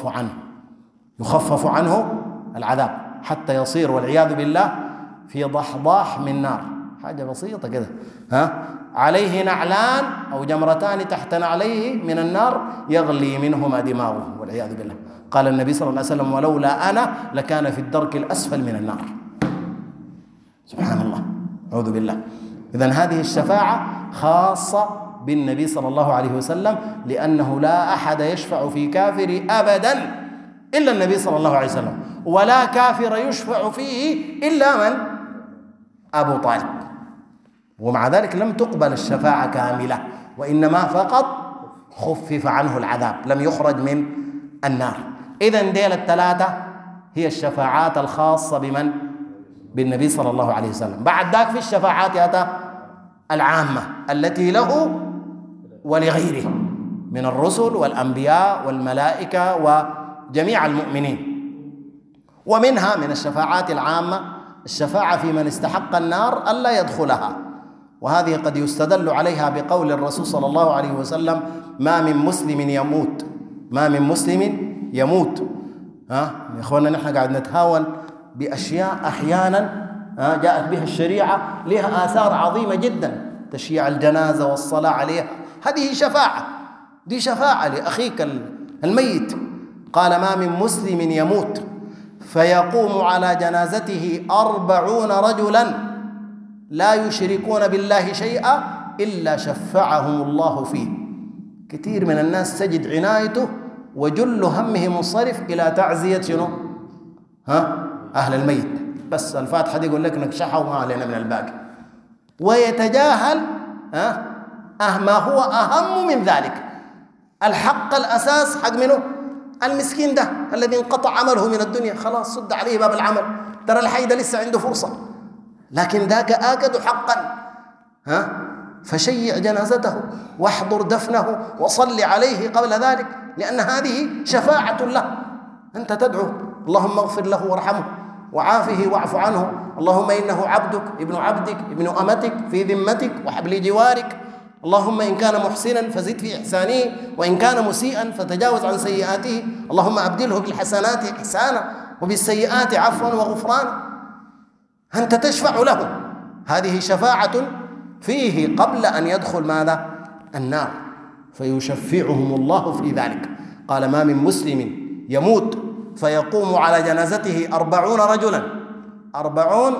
يخفف عنه العذاب حتى يصير والعياذ بالله في ضحضاح من نار، حاجة بسيطة كده، عليه نعلان أو جمرتان تحت نعليه من النار يغلي منهما دماغه والعياذ بالله. قال النبي صلى الله عليه وسلم ولولا أنا لكان في الدرك الأسفل من النار. سبحان الله، أعوذ بالله. إذن هذه الشفاعة خاصة بالنبي صلى الله عليه وسلم، لأنه لا أحد يشفع في كافر أبدا إلا النبي صلى الله عليه وسلم، ولا كافر يشفع فيه إلا من؟ أبو طالب. ومع ذلك لم تقبل الشفاعة كاملة، وإنما فقط خفف عنه العذاب، لم يخرج من النار. إذن ديل الثلاثة هي الشفاعات الخاصة بمن؟ بالنبي صلى الله عليه وسلم. بعد ذاك في الشفاعات العامة التي له ولغيره من الرسل والأنبياء والملائكة وجميع المؤمنين. ومنها من الشفاعات العامة الشفاعة في من استحق النار ألا يدخلها، وهذه قد يستدل عليها بقول الرسول صلى الله عليه وسلم ما من مسلم يموت. يا إخواننا نحن قاعد نتهاون بأشياء أحيانا جاءت بها الشريعة لها آثار عظيمة جدا، تشييع الجنازة والصلاة عليها، هذه شفاعة، دي شفاعة لأخيك الميت. قال ما من مسلم يموت فيقوم على جنازته 40 رجلا لا يشركون بالله شيئا إلا شفعهم الله فيه. كثير من الناس تجد عنايته وجل همه منصرف إلى تعزية شنو؟ أهل الميت، بس الفاتحة دي يقول لك نكشحها وما علينا من الباقي. ويتجاهل ما هو أهم من ذلك. الحق الأساس حق منه المسكين ده الذي انقطع عمله من الدنيا، خلاص سد عليه باب العمل، ترى الحي ده لسه عنده فرصة، لكن ذاك آكد حقا. فشيع جنازته واحضر دفنه وصل عليه قبل ذلك، لأن هذه شفاعة له. أنت تدعو اللهم اغفر له وارحمه وعافه واعف عنه، اللهم إنه عبدك ابن عبدك ابن أمتك في ذمتك وحبل جوارك، اللهم إن كان محسنا فزد في إحسانه وإن كان مسيئا فتجاوز عن سيئاته، اللهم أبدله بالحسنات إحسانا وبالسيئات عفوا وغفرانا. أنت تشفع له، هذه شفاعة فيه قبل أن يدخل ماذا؟ النار، فيشفعهم الله في ذلك. قال ما من مسلم يموت فيقوم على جنازته 40 رجلا، 40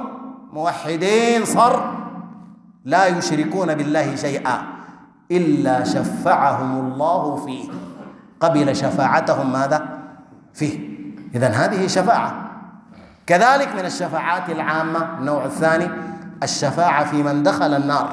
موحدين صر لا يشركون بالله شيئا إلا شفعهم الله فيه، قبل شفاعتهم ماذا؟ فيه. إذن هذه شفاعة. كذلك من الشفاعات العامة النوع الثاني الشفاعة في من دخل النار،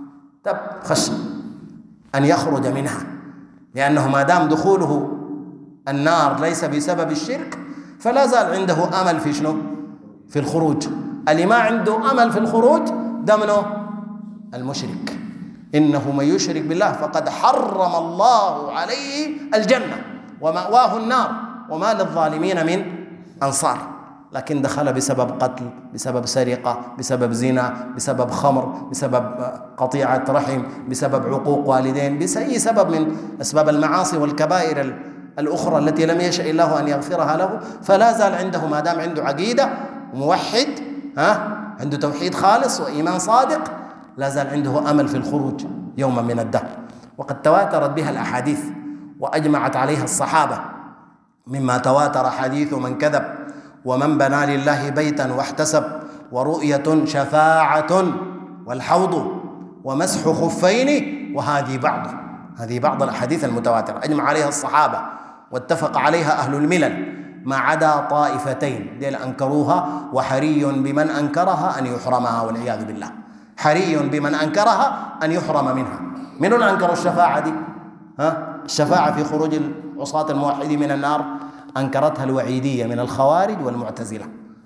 خشى أن يخرج منها، لأنه ما دام دخوله النار ليس بسبب الشرك فلا زال عنده أمل في شنو؟ في الخروج. اللي ما عنده أمل في الخروج ده منه المشرك. إنه من يشرك بالله فقد حرم الله عليه الجنة ومأواه النار وما للظالمين من أنصار. لكن دخل بسبب قتل، بسبب سرقة، بسبب زنا، بسبب خمر، بسبب قطيعة رحم، بسبب عقوق والدين، بأي سبب من أسباب المعاصي والكبائر الأخرى التي لم يشاء الله أن يغفرها له، فلا زال عنده ما دام عنده عقيدة موحد، عنده توحيد خالص وإيمان صادق، لا زال عنده أمل في الخروج يوما من الدهر. وقد تواترت بها الأحاديث وأجمعت عليها الصحابة، مما تواتر حديث من كذب ومن بنى لله بيتا واحتسب، ورؤية شفاعة، والحوض، ومسح خفين، وهذه بعض الأحاديث المتواترة أجمع عليها الصحابة واتفق عليها أهل الملل، ما عدا طائفتين ديل أنكروها، وحري بمن أنكرها أن يحرمها والعياذ بالله. حري بمن أنكرها أن يحرم منها. من أنكر الشفاعة دي؟ الشفاعة في خروج العصاة الموحدين من النار أنكرتها الوعيدية من الخوارج والمعتزلة،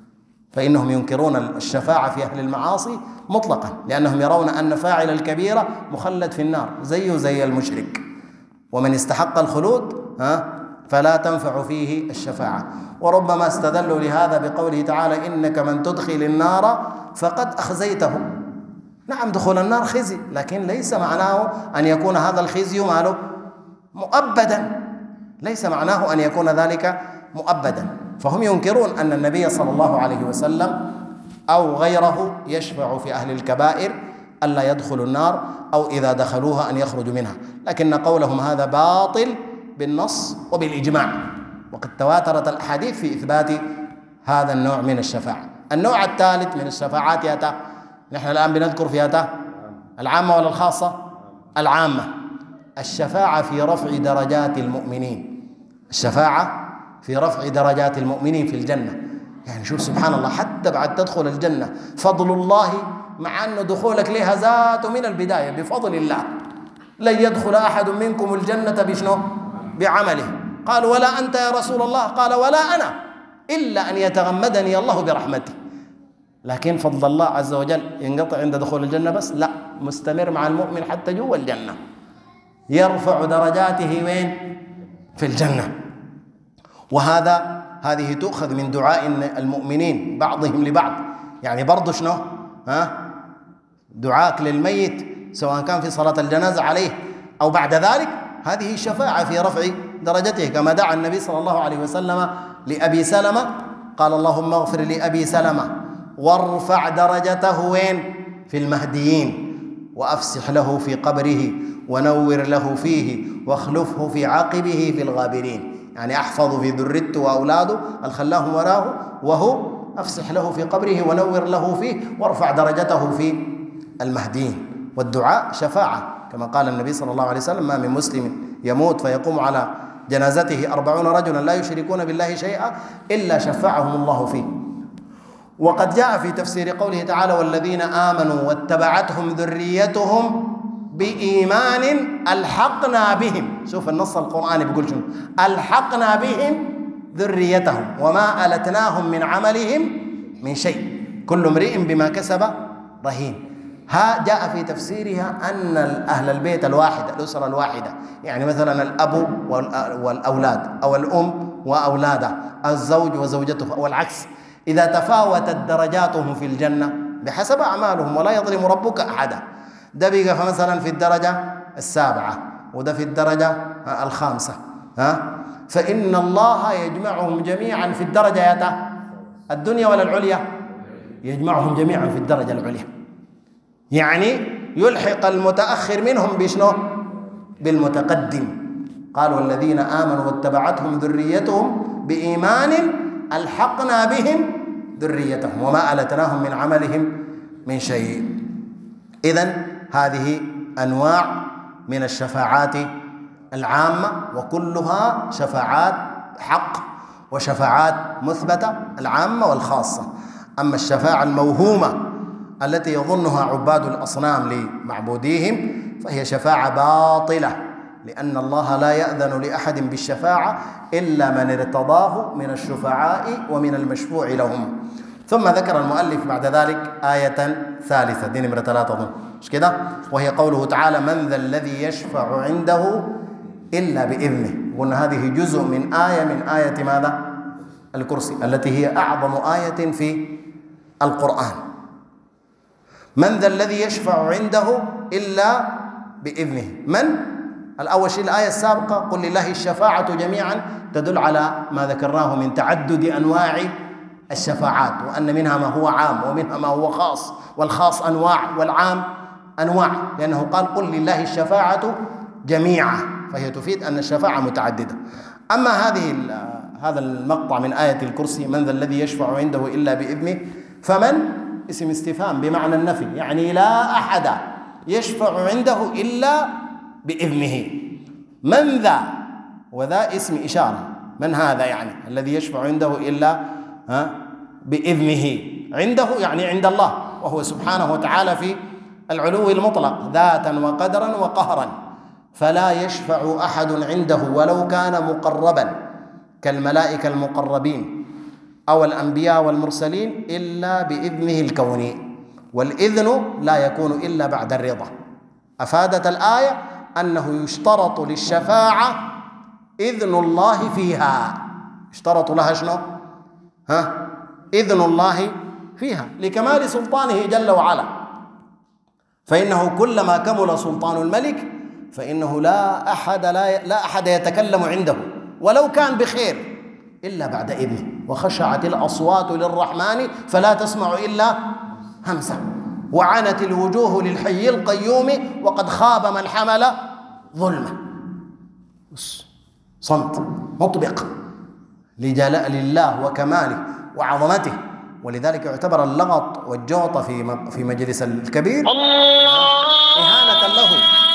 فإنهم ينكرون الشفاعة في أهل المعاصي مطلقا، لأنهم يرون أن فاعل الكبيرة مخلد في النار زي المشرك، ومن استحق الخلود فلا تنفع فيه الشفاعة. وربما استدلوا لهذا بقوله تعالى إنك من تدخل النار فقد أخزيته. نعم دخول النار خزي، لكن ليس معناه أن يكون هذا الخزي ماله مؤبدا، ليس معناه أن يكون ذلك مؤبدا. فهم ينكرون أن النبي صلى الله عليه وسلم أو غيره يشفع في أهل الكبائر ألا يدخلوا النار، أو إذا دخلوها أن يخرجوا منها، لكن قولهم هذا باطل بالنص وبالإجماع. وقد تواترت الأحاديث في إثبات هذا النوع من الشفاعة. النوع الثالث من الشفاعات ياتا، نحن الآن بنذكر فيها العامة ولا الخاصة؟ العامة. الشفاعة في رفع درجات المؤمنين، الشفاعة في رفع درجات المؤمنين في الجنة. يعني شوف سبحان الله، حتى بعد تدخل الجنة فضل الله، مع أن دخولك لها ذات من البداية بفضل الله. لن يدخل أحد منكم الجنة بشنو؟ بعمله. قال ولا أنت يا رسول الله؟ قال ولا أنا، إلا أن يتغمدني الله برحمته. لكن فضل الله عز وجل ينقطع عند دخول الجنة بس؟ لا، مستمر مع المؤمن حتى جوا الجنة، يرفع درجاته وين؟ في الجنة. هذه تؤخذ من دعاء المؤمنين بعضهم لبعض. يعني برضو شنو؟ دعاءك للميت سواء كان في صلاة الجنازة عليه أو بعد ذلك، هذه شفاعة في رفع درجته، كما دعا النبي صلى الله عليه وسلم لأبي سلمة، قال اللهم اغفر لأبي سلمة وارفع درجته وين؟ في المهديين، وأفسح له في قبره ونور له فيه واخلفه في عقبه في الغابرين. يعني أحفظ في ذريته وأولاده الخلاهم وراه، وهو أفسح له في قبره ونور له فيه وارفع درجته في المهديين. والدعاء شفاعة، كما قال النبي صلى الله عليه وسلم ما من مسلم يموت فيقوم على جنازته 40 رجلا لا يشركون بالله شيئا إلا شفعهم الله فيه. وقد جاء في تفسير قوله تعالى والذين آمنوا واتبعتهم ذريتهم بإيمان ألحقنا بهم. شوف النص القرآني بيقول شنو؟ ألحقنا بهم ذريتهم وما ألتناهم من عملهم من شيء كل امرئ بما كسب رهين. ها جاء في تفسيرها أن أهل البيت الواحد، الأسرة الواحدة، يعني مثلا الأب والأولاد أو الأم وأولادها، الزوج وزوجته أو العكس، إذا تفاوتت درجاتهم في الجنة بحسب أعمالهم ولا يظلم ربك أحدا. ده بيقى مثلا في الدرجة السابعة وده في الدرجة الخامسة، فإن الله يجمعهم جميعا في الدرجة الدنيا ولا العليا؟ يجمعهم جميعا في الدرجة العليا، يعني يلحق المتأخر منهم بشنو؟ بالمتقدم. قال والذين آمنوا واتبعتهم ذريتهم بإيمان ألحقنا بهم ذريتهم وما ألتناهم من عملهم من شيء. إذن هذه أنواع من الشفاعات العامة وكلها شفاعات حق وشفاعات مثبتة، العامة والخاصة. أما الشفاعة الموهومة التي يظنها عباد الأصنام لمعبوديهم فهي شفاعة باطلة، لأن الله لا يأذن لأحد بالشفاعة إلا من ارتضاه من الشفعاء ومن المشفوع لهم. ثم ذكر المؤلف بعد ذلك آية ثالثة، دي نمرة 3 أظن، مش كده؟ وهي قوله تعالى من ذا الذي يشفع عنده إلا بإذنه. قلنا هذه جزء من آية ماذا؟ الكرسي، التي هي أعظم آية في القرآن. من ذا الذي يشفع عنده إلا بإذنه. من؟ الأول شيء الآية السابقة قل لله الشفاعة جميعا تدل على ما ذكرناه من تعدد أنواع الشفاعات، وأن منها ما هو عام ومنها ما هو خاص، والخاص أنواع والعام أنواع، لأنه قال قل لله الشفاعة جميعا، فهي تفيد أن الشفاعة متعددة. أما هذا المقطع من آية الكرسي من ذا الذي يشفع عنده إلا بإذنه، فمن اسم استفهام بمعنى النفي، يعني لا أحد يشفع عنده إلا بإذنه. من ذا، وذا اسم إشارة، من هذا يعني الذي يشفع عنده إلا بإذنه. عنده يعني عند الله، وهو سبحانه وتعالى في العلو المطلق ذاتا وقدرا وقهرا، فلا يشفع أحد عنده ولو كان مقربا كالملائكة المقربين أو الأنبياء والمرسلين إلا بإذنه الكوني، والإذن لا يكون إلا بعد الرضا. أفادت الآية أنه يشترط للشفاعة إذن الله فيها. يشترط لها شنو؟ إذن الله فيها لكمال سلطانه جل وعلا، فإنه كلما كمل سلطان الملك فإنه لا أحد يتكلم عنده ولو كان بخير إلا بعد إذنه. وخشعت الأصوات للرحمن فلا تسمع إلا همسة، وعنت الوجوه للحي القيوم وقد خاب من حمل ظلمه. صمت مطبق لله وكماله وعظمته، ولذلك يعتبر اللغط والجوط في مجلس الكبير إهانة له،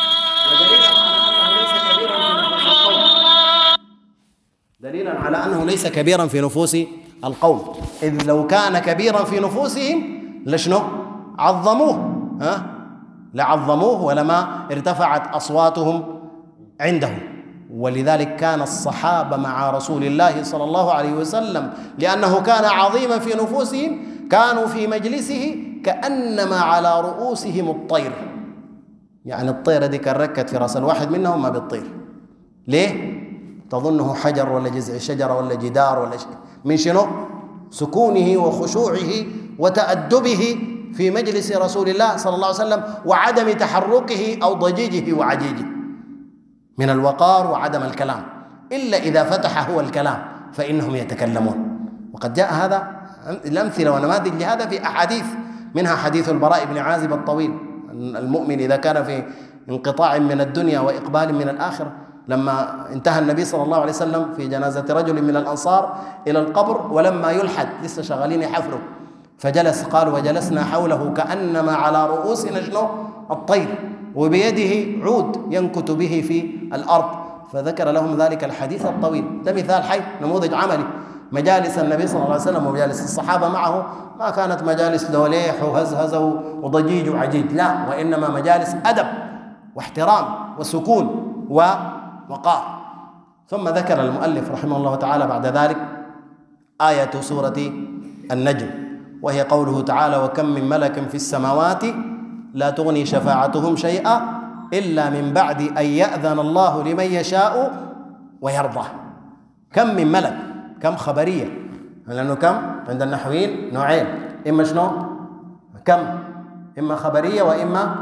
دليلا على أنه ليس كبيرا في نفوس القوم، إذ لو كان كبيرا في نفوسهم لشنو؟ عظموه، لعظموه ولما ارتفعت أصواتهم عنده. ولذلك كان الصحابة مع رسول الله صلى الله عليه وسلم لأنه كان عظيما في نفوسهم، كانوا في مجلسه كأنما على رؤوسهم الطير، يعني الطيرة دي كان ركت في رأس الواحد منهم ما بيطير. ليه؟ تظنه حجر ولا جذع شجرة ولا جدار ولا شيء، من شنو؟ سكونه وخشوعه وتأدبه في مجلس رسول الله صلى الله عليه وسلم، وعدم تحركه أو ضجيجه وعجيجه من الوقار وعدم الكلام، إلا إذا فتح هو الكلام فإنهم يتكلمون. وقد جاء هذا الأمثلة ونماذج لهذا في أحاديث، منها حديث البراء بن عازب الطويل، المؤمن إذا كان في انقطاع من الدنيا وإقبال من الآخرة، لما انتهى النبي صلى الله عليه وسلم في جنازة رجل من الأنصار إلى القبر، ولما يلحد لسه شغالين يحفروا، فجلس، قال وجلسنا حوله كأنما على رؤوسنا شنو؟ الطير، وبيده عود ينكت به في الأرض، فذكر لهم ذلك الحديث الطويل. ده مثال حي، نموذج عملي. مجالس النبي صلى الله عليه وسلم ومجالس الصحابة معه ما كانت مجالس لوليح وهزهزة وضجيج وعجيج، لا، وإنما مجالس أدب واحترام وسكون ووقار. ثم ذكر المؤلف رحمه الله تعالى بعد ذلك آية سورة النجم، وهي قوله تعالى: وكم من ملك في السماوات لا تغني شفاعتهم شيئا إلا من بعد أن يأذن الله لمن يشاء ويرضى. كم من ملك، كم خبرية، لأنه كم عند النحويين نوعين، إما شنو؟ كم، إما خبرية وإما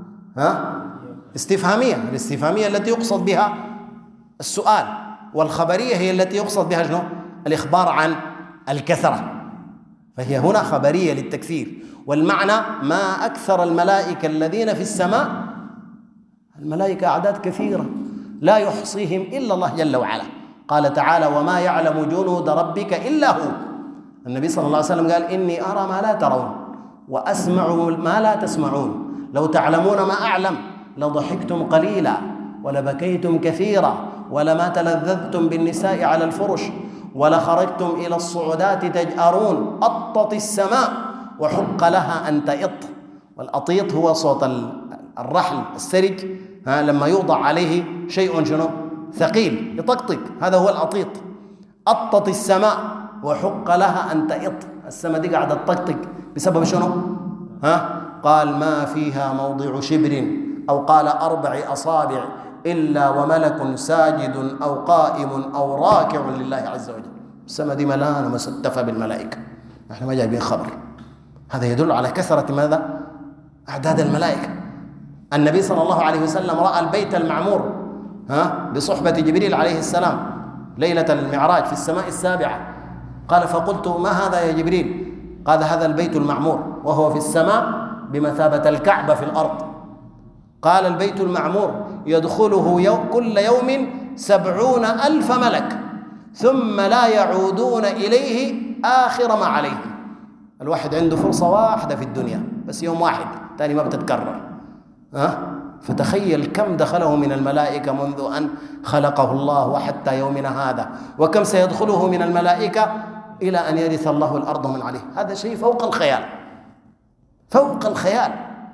استفهامية. الاستفهامية التي يقصد بها السؤال، والخبرية هي التي يقصد بها شنو؟ الإخبار عن الكثرة، فهي هنا خبرية للتكثير. والمعنى ما أكثر الملائكة الذين في السماء، الملائكة أعداد كثيرة لا يحصيهم إلا الله جل وعلا. قال تعالى: وما يعلم جنود ربك إلا هو. النبي صلى الله عليه وسلم قال: إني أرى ما لا ترون وأسمع ما لا تسمعون، لو تعلمون ما أعلم لضحكتم قليلا ولبكيتم كثيرا ولما تلذذتم بالنساء على الفرش ولخرجتم إلى الصعودات تجأرون. أطت السماء وحق لها أن تئط. والأطيط هو صوت الرحل السرج لما يوضع عليه شيء شنو؟ ثقيل يطقطق، هذا هو الأطيط. أطت السماء وحق لها أن تئط. السماء دي قاعدة تطقطق بسبب شنو؟ قال: ما فيها موضع شبر، أو قال 4 أصابع، إلا وملك ساجد أو قائم أو راكع لله عز وجل. السماء دي ملانة مستفى بالملائكة، احنا ما جايبين خبر. هذا يدل على كثرة ماذا؟ أعداد الملائكة. النبي صلى الله عليه وسلم رأى البيت المعمور بصحبة جبريل عليه السلام ليلة المعراج في السماء السابعة. قال: فقلت: ما هذا يا جبريل؟ قال: هذا البيت المعمور، وهو في السماء بمثابة الكعبة في الأرض. قال: البيت المعمور يدخله كل يوم 70,000 ملك، ثم لا يعودون إليه آخر ما عليهم. الواحد عنده فرصة واحدة في الدنيا، بس يوم واحد، تاني ما بتتكرر. فتخيل كم دخله من الملائكة منذ أن خلقه الله وحتى يومنا هذا، وكم سيدخله من الملائكة إلى أن يرث الله الأرض من عليه. هذا شيء فوق الخيال، فوق الخيال.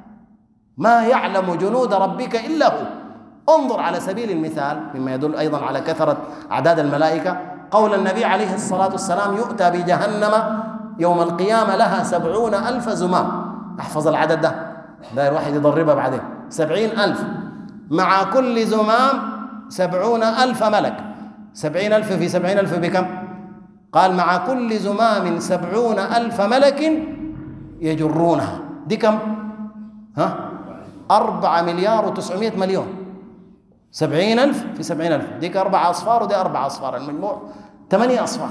ما يعلم جنود ربك إلا هو. انظر على سبيل المثال، مما يدل أيضا على كثرة أعداد الملائكة، قول النبي عليه الصلاة والسلام: يؤتى بجهنم يوم القيامة لها 70,000 زمام. احفظ العدد ده، داير واحد يضربها بعدين. 70,000 مع كل زمام 70,000 ملك. 70,000 في 70,000 بكم؟ قال: مع كل زمام 70,000 ملك يجرونها. دي كم؟ 4,900,000,000. 70,000 في 70,000، ديك 4 أصفار ودي 4 أصفار، المجموع 8 أصفار.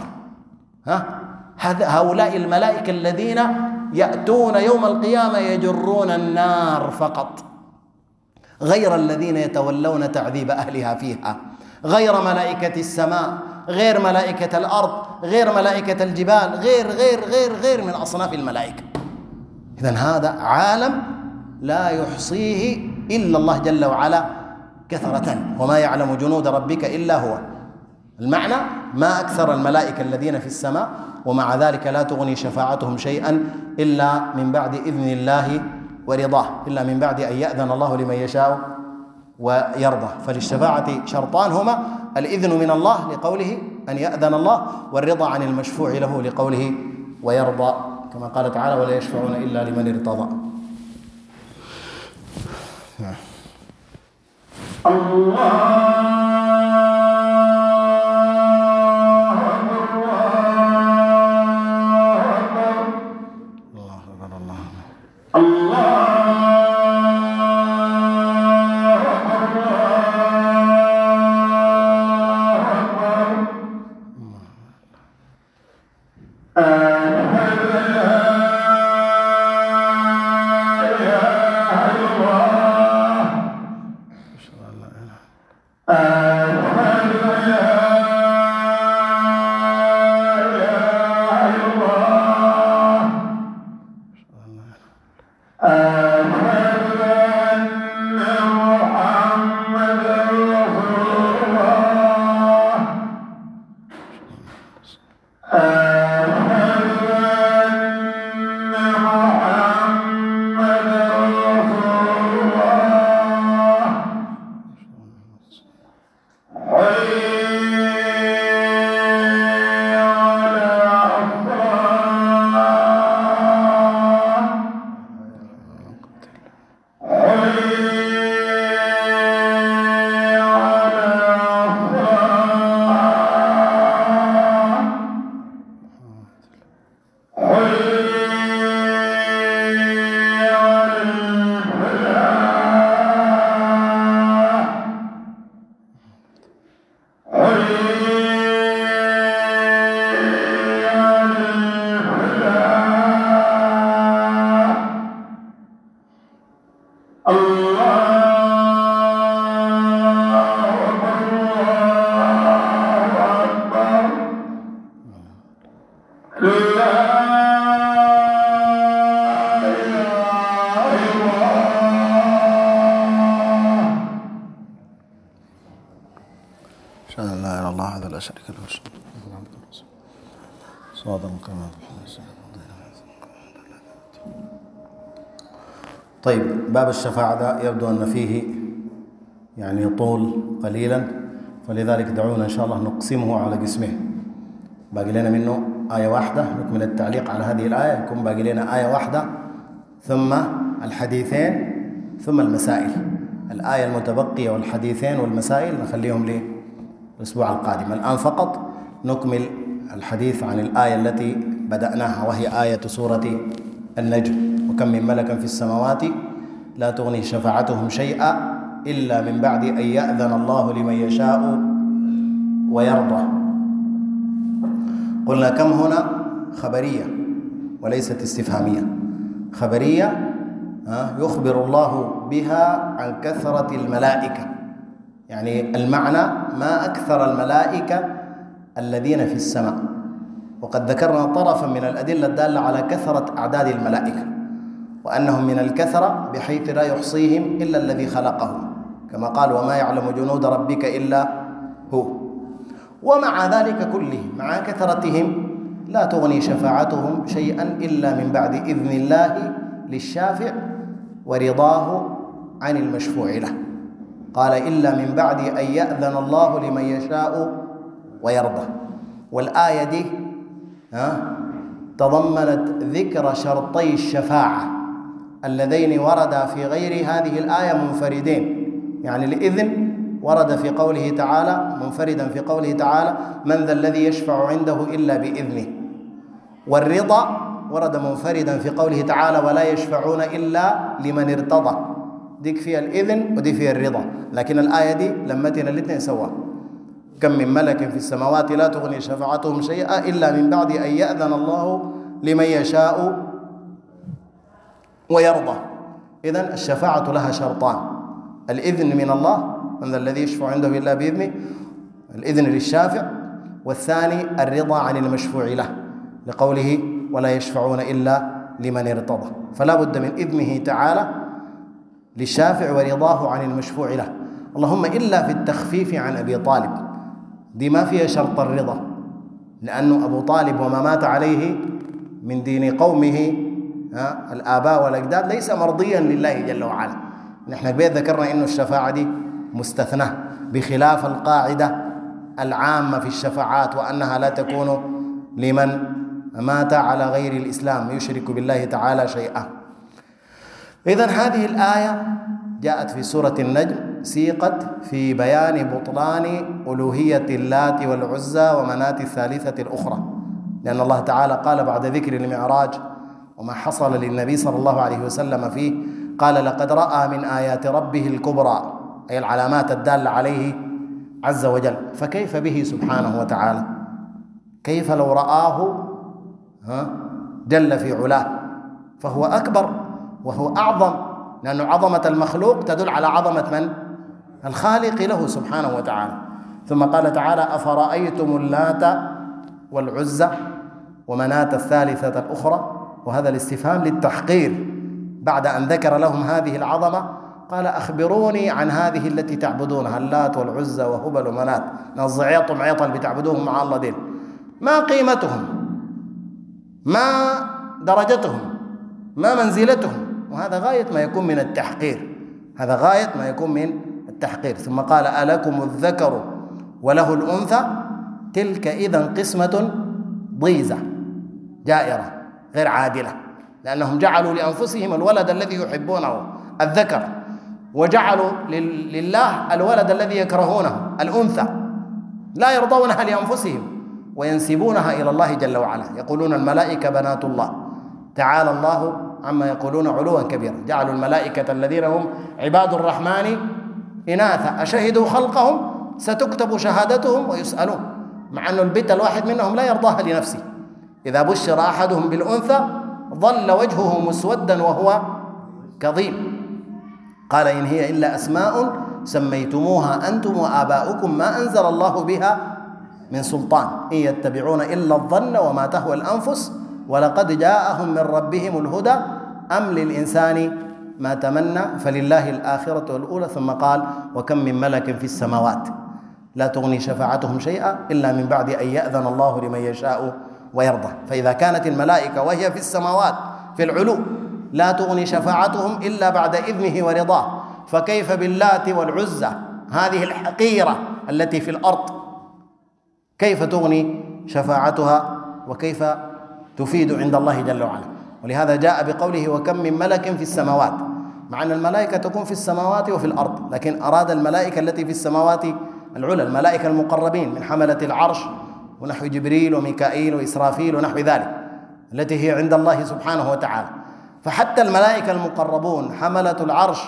هؤلاء الملائكة الذين يأتون يوم القيامة يجرون النار فقط، غير الذين يتولون تعذيب أهلها فيها، غير ملائكة السماء، غير ملائكة الأرض، غير ملائكة الجبال، غير من أصناف الملائكة. إذن هذا عالم لا يحصيه إلا الله جل وعلا كثرة. وما يعلم جنود ربك إلا هو. المعنى: ما أكثر الملائكة الذين في السماء، ومع ذلك لا تغني شفاعتهم شيئا إلا من بعد إذن الله ورضاه، إلا من بعد أن يأذن الله لمن يشاء ويرضى. فللشفاعة شرطان هما: الإذن من الله لقوله أن يأذن الله، والرضا عن المشفوع له لقوله ويرضى، كما قال تعالى: ولا يشفعون إلا لمن ارتضى. الله Uh أشهد أن لا إله إلا الله وحده لا شريك له صادق القيامة. طيب، باب الشفاعة ده يبدو أن فيه يعني طول قليلا، فلذلك دعونا إن شاء الله نقسمه على قسمين. باقي لنا منه آية واحدة نكمل التعليق على هذه الآية، يكون باقي لنا آية واحدة ثم الحديثين ثم المسائل. الآية المتبقية والحديثين والمسائل نخليهم للأسبوع القادم. الآن فقط نكمل الحديث عن الآية التي بدأناها، وهي آية سورة النجم: وكم من ملك في السماوات لا تغني شفاعتهم شيئا إلا من بعد أن يأذن الله لمن يشاء ويرضى. قلنا كم هنا خبرية وليست استفهامية. خبرية يخبر الله بها عن كثرة الملائكة، يعني المعنى ما أكثر الملائكة الذين في السماء. وقد ذكرنا طرفا من الأدلة الدالة على كثرة أعداد الملائكة، وأنهم من الكثرة بحيث لا يحصيهم إلا الذي خلقهم، كما قال: وما يعلم جنود ربك إلا هو. ومع ذلك كله، مع كثرتهم، لا تغني شفاعتهم شيئا إلا من بعد إذن الله للشافع ورضاه عن المشفوع له. قال: إلا من بعد أن يأذن الله لمن يشاء ويرضى. والآية دي تضمنت ذكر شرطي الشفاعة اللذين وردا في غير هذه الآية منفردين. يعني الإذن ورد في قوله تعالى منفردا في قوله تعالى: من ذا الذي يشفع عنده إلا بإذنه. والرضا ورد منفردا في قوله تعالى: ولا يشفعون إلا لمن ارتضى. ديك فيها الإذن ودي فيها الرضا، لكن الآية دي لمتنا الاثنين سوا: كم من ملك في السماوات لا تغني شفاعتهم شيئا إلا من بعد أن يأذن الله لمن يشاء ويرضى. إذن الشفاعة لها شرطان: الإذن من الله، من ذا الذي يشفع عنده إلا بإذنه، الإذن للشافع. والثاني الرضا عن المشفوع له، لقوله: ولا يشفعون إلا لمن ارتضى. فلا بد من إذنه تعالى للشافع ورضاه عن المشفوع له، اللهم إلا في التخفيف عن أبي طالب، دي ما فيها شرط الرضا، لأنه أبو طالب وما مات عليه من دين قومه الآباء والأجداد ليس مرضيا لله جل وعلا. نحن بيت ذكرنا إنه الشفاعة دي مستثنى، بخلاف القاعدة العامة في الشفاعات وأنها لا تكون لمن مات على غير الإسلام يشرك بالله تعالى شيئا. إذن هذه الآية جاءت في سورة النجم، سيقت في بيان بطلان ألوهية اللات والعزى ومناة الثالثة الأخرى، لأن الله تعالى قال بعد ذكر المعراج وما حصل للنبي صلى الله عليه وسلم فيه، قال: لقد رأى من آيات ربه الكبرى، أي العلامات الدالة عليه عز وجل. فكيف به سبحانه وتعالى؟ كيف لو رآه جل في علاه؟ فهو أكبر وهو أعظم، لأن عظمة المخلوق تدل على عظمة من؟ الخالق له سبحانه وتعالى. ثم قال تعالى: أفرأيتم اللات والعزى ومناة الثالثة الأخرى. وهذا الاستفهام للتحقير، بعد أن ذكر لهم هذه العظمة قال: أخبروني عن هذه التي تعبدونها، اللات والعزى وهبل ومنات، الزعيط ومعيط بتعبدوهم مع الله دين، ما قيمتهم، ما درجتهم، ما منزلتهم. وهذا غاية ما يكون من التحقير، هذا غاية ما يكون من التحقير. ثم قال: ألكم الذكر وله الأنثى تلك إذن قسمة ضيزة جائرة غير عادلة، لأنهم جعلوا لأنفسهم الولد الذي يحبونه الذكر، وجعلوا لله الولد الذي يكرهونه الأنثى، لا يرضونها لأنفسهم وينسبونها إلى الله جل وعلا، يقولون الملائكة بنات الله، تعالى الله عما يقولون علوا كبيرا. جعلوا الملائكة الذين هم عباد الرحمن إناثا أشهدوا خلقهم ستكتب شهادتهم ويسألون، مع أن البت الواحد منهم لا يرضاها لنفسه. إذا بشر أحدهم بالأنثى ظل وجهه مسودا وهو كظيم. قال: إن هي إلا أسماء سميتموها أنتم وآباؤكم ما أنزل الله بها من سلطان إن يتبعون إلا الظن وما تهوى الأنفس ولقد جاءهم من ربهم الهدى أم للإنسان ما تمنى فلله الآخرة والأولى. ثم قال: وكم من ملك في السماوات. لا تغني شفاعتهم شيئا إلا من بعد أن يأذن الله لمن يشاء ويرضى. فإذا كانت الملائكة وهي في السماوات في العلو لا تغني شفاعتهم إلا بعد إذنه ورضاه، فكيف باللات والعزى هذه الحقيرة التي في الأرض؟ كيف تغني شفاعتها وكيف تفيد عند الله جل وعلا؟ ولهذا جاء بقوله وكم من ملك في السماوات، مع أن الملائكة تكون في السماوات وفي الأرض، لكن أراد الملائكة التي في السماوات العلى، الملائكة المقربين من حملة العرش ونحو جبريل وميكائيل وإسرافيل ونحو ذلك، التي هي عند الله سبحانه وتعالى. فحتى الملائكة المقربون حملة العرش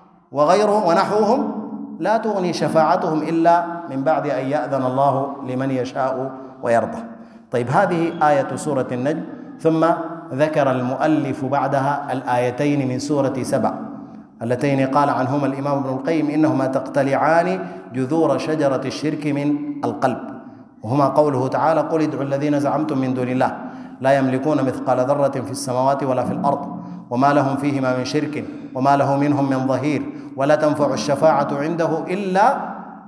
وغيره ونحوهم لا تغني شفاعتهم إلا من بعد أن يأذن الله لمن يشاء ويرضى. طيب، هذه آية سورة النجم. ثم ذكر المؤلف بعدها الآيتين من سورة سبأ اللتين قال عنهما الإمام ابن القيم إنهما تقتلعان جذور شجرة الشرك من القلب، وهما قوله تعالى قل ادعوا الذين زعمتم من دون الله لا يملكون مثقال ذرة في السماوات ولا في الأرض وما لهم فيهما من شرك وما له منهم من ظهير ولا تنفع الشفاعة عنده إلا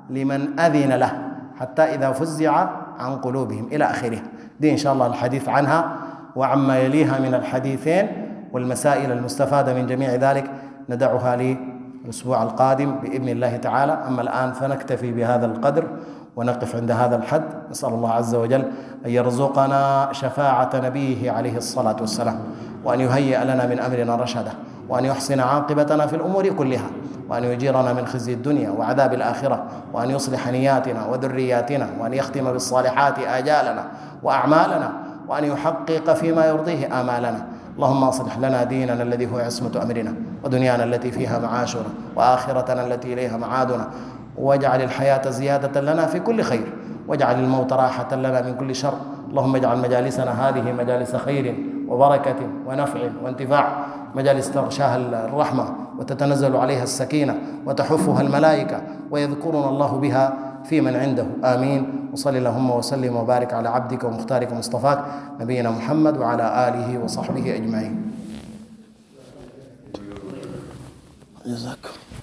لمن أذن له حتى إذا فزع عن قلوبهم إلى آخره. دي إن شاء الله الحديث عنها وعما يليها من الحديثين والمسائل المستفادة من جميع ذلك ندعها للأسبوع القادم بإذن الله تعالى. أما الآن فنكتفي بهذا القدر ونقف عند هذا الحد. نسأل الله عز وجل أن يرزقنا شفاعة نبيه عليه الصلاة والسلام، وأن يهيئ لنا من أمرنا رشدا، وأن يحسن عاقبتنا في الأمور كلها، وأن يجيرنا من خزي الدنيا وعذاب الآخرة، وأن يصلح نياتنا وذرياتنا، وأن يختم بالصالحات آجالنا وأعمالنا، وأن يحقق فيما يرضيه آمالنا. اللهم أصلح لنا ديننا الذي هو عصمة أمرنا، ودنيانا التي فيها معاشنا، وآخرتنا التي إليها معادنا، واجعل الحياة زيادة لنا في كل خير، واجعل الموت راحة لنا من كل شر. اللهم اجعل مجالسنا هذه مجالس خير وبركة ونفع وانتفاع، مجالس تغشاها الرحمة وتتنزل عليها السكينة وتحفها الملائكة ويذكرنا الله بها في من عنده. آمين. وصل اللهم وسلم وبارك على عبدك ومختارك ومصطفاك نبينا محمد وعلى آله وصحبه أجمعين. جزاكم.